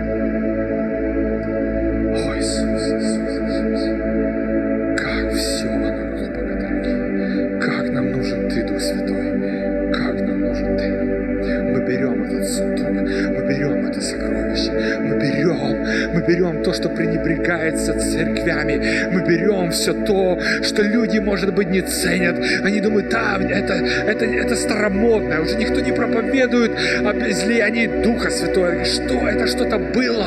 О, Иисус, Иисус, Иисус. Как все оно глубоко, дорогие. Как нам нужен Ты, Дух Святой. Как нам нужен Ты. Мы берем этот сундук, мы берем это сокровище, мы берем, мы берем то, что пренебрегается церквями, мы берем все то, что люди, может быть, не ценят. Они думают, да, это, это, это старомодное, уже никто не проповедует об излиянии Духа Святого. Что это что-то было?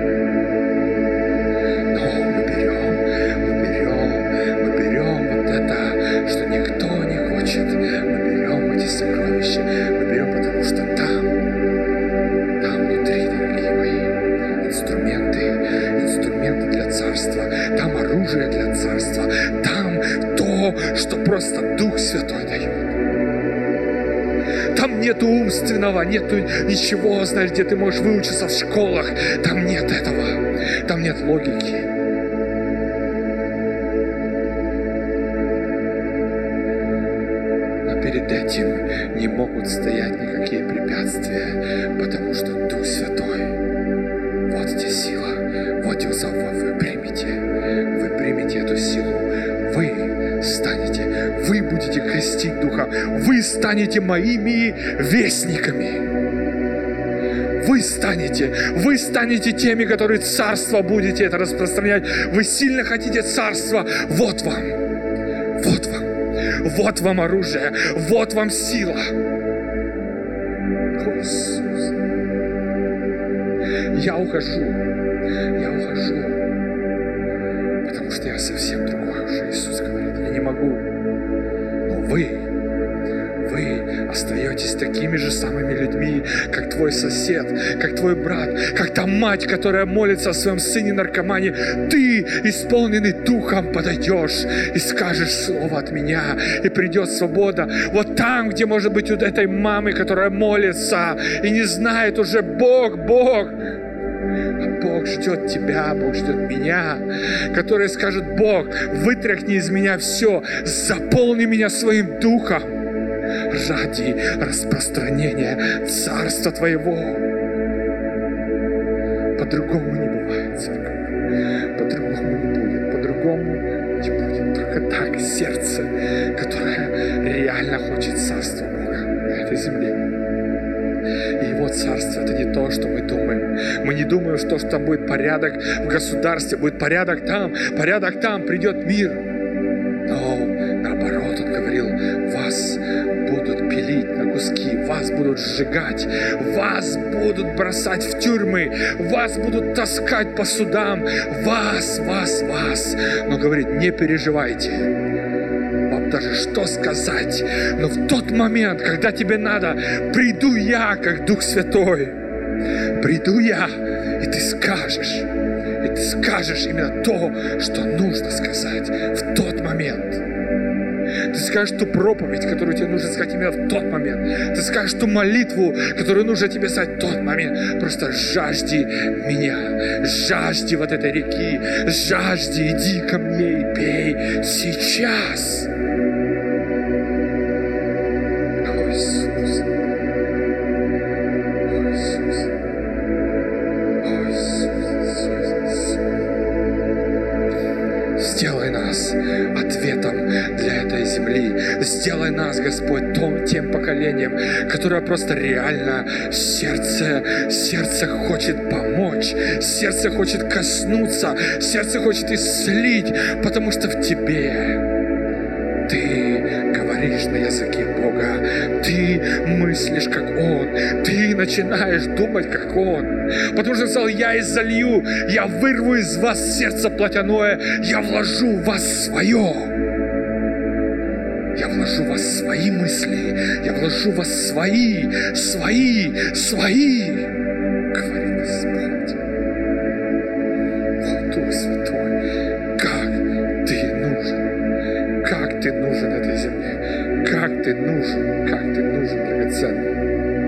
Но мы берем, мы берем, мы берем вот это, что никто не хочет. Мы берем эти сокровища, мы берем, потому что там, там внутри, дорогие мои, инструменты, инструменты для царства, там оружие для царства, там то, что просто Дух Святой дает. Там нету умственного, нету ничего, знаешь, где ты можешь выучиться в школах. Там нет этого. Там нет логики. Но перед этим не могут стоять никакие препятствия, потому что Дух Святой, вот где сила, вот где вы примете, вы примете эту силу, вы станете, вы будете крестить Духа, вы станете моими вестниками. Вы станете, вы станете теми, которые царство будете это распространять. Вы сильно хотите царства, вот вам, вот вам, вот вам оружие, вот вам сила. О, Иисус, я ухожу, я ухожу, потому что я совсем другой уже, Иисус говорит, я не могу, но вы, вы остаетесь такими же самыми людьми, как твой сосед, как твой брат, как та мать, которая молится о своем сыне-наркомане. Ты, исполненный Духом, подойдешь и скажешь слово от меня, и придет свобода. Вот там, где, может быть, у этой мамы, которая молится и не знает уже Бог, Бог, а Бог ждет тебя, Бог ждет меня, который скажет: Бог, вытряхни из меня все, заполни меня своим Духом ради распространения Царства Твоего. По-другому не бывает, церковь. По-другому не будет, по-другому не будет. Только так сердце, которое реально хочет Царства Бога на этой земле. И Его Царство — это не то, что мы думаем. Мы не думаем, что, что там будет порядок в государстве, будет порядок там, порядок там, придет мир. Но наоборот, Он говорил, вас будут пилить на куски, вас будут сжигать, вас будут бросать в тюрьмы, вас будут таскать по судам, вас, вас, вас. Но говорит, не переживайте. Вам даже что сказать? Но в тот момент, когда тебе надо, приду я, как Дух Святой. Приду я, и ты скажешь. И ты скажешь именно то, что нужно сказать в тот момент. Ты скажешь ту проповедь, которую тебе нужно сказать именно в тот момент. Ты скажешь ту молитву, которую нужно тебе сказать в тот момент. Просто жажди меня, жажди вот этой реки, жажди, иди ко мне и пей сейчас. О, Иисус. О, Иисус. О, Иисус. Сделай нас ответом для этой земли. Сделай нас, Господь, том, тем поколением, которое просто реально сердце, сердце хочет помочь, сердце хочет коснуться, сердце хочет исцелить, потому что в Тебе Ты говоришь на языке Бога, Ты мыслишь, как Он, Ты начинаешь думать, как Он. Потому что Он сказал, я изолью, я вырву из вас сердце плотяное, я вложу в вас свое. Я вложу в вас свои мысли, я вложу в вас свои, свои, свои, говорит Господь. О, Дух Святой, как Ты нужен, как Ты нужен этой земле, как Ты нужен, как Ты нужен, драгоценный.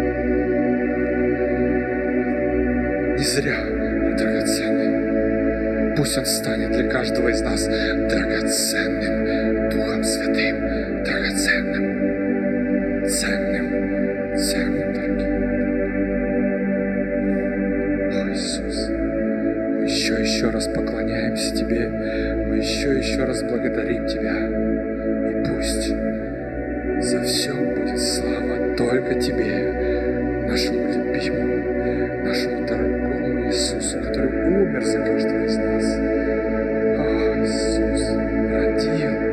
Не зря Он драгоценный. Пусть Он станет для каждого из нас драгоценным Духом Святым, драгоценным, ценным, ценным, дорогим. О, Иисус, мы еще еще раз поклоняемся Тебе, мы еще еще раз благодарим Тебя. И пусть за все будет слава только Тебе, нашему любимому, нашему дорогому Иисусу, который умер за каждого из нас. О, Иисус, родил.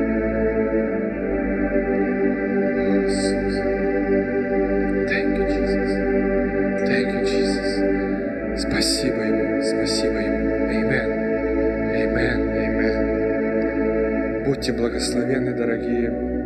О, Иисус. Thank you, Jesus. Thank you, Jesus. Спасибо Ему, спасибо Ему. Amen. Amen. Amen. Будьте благословенны, дорогие.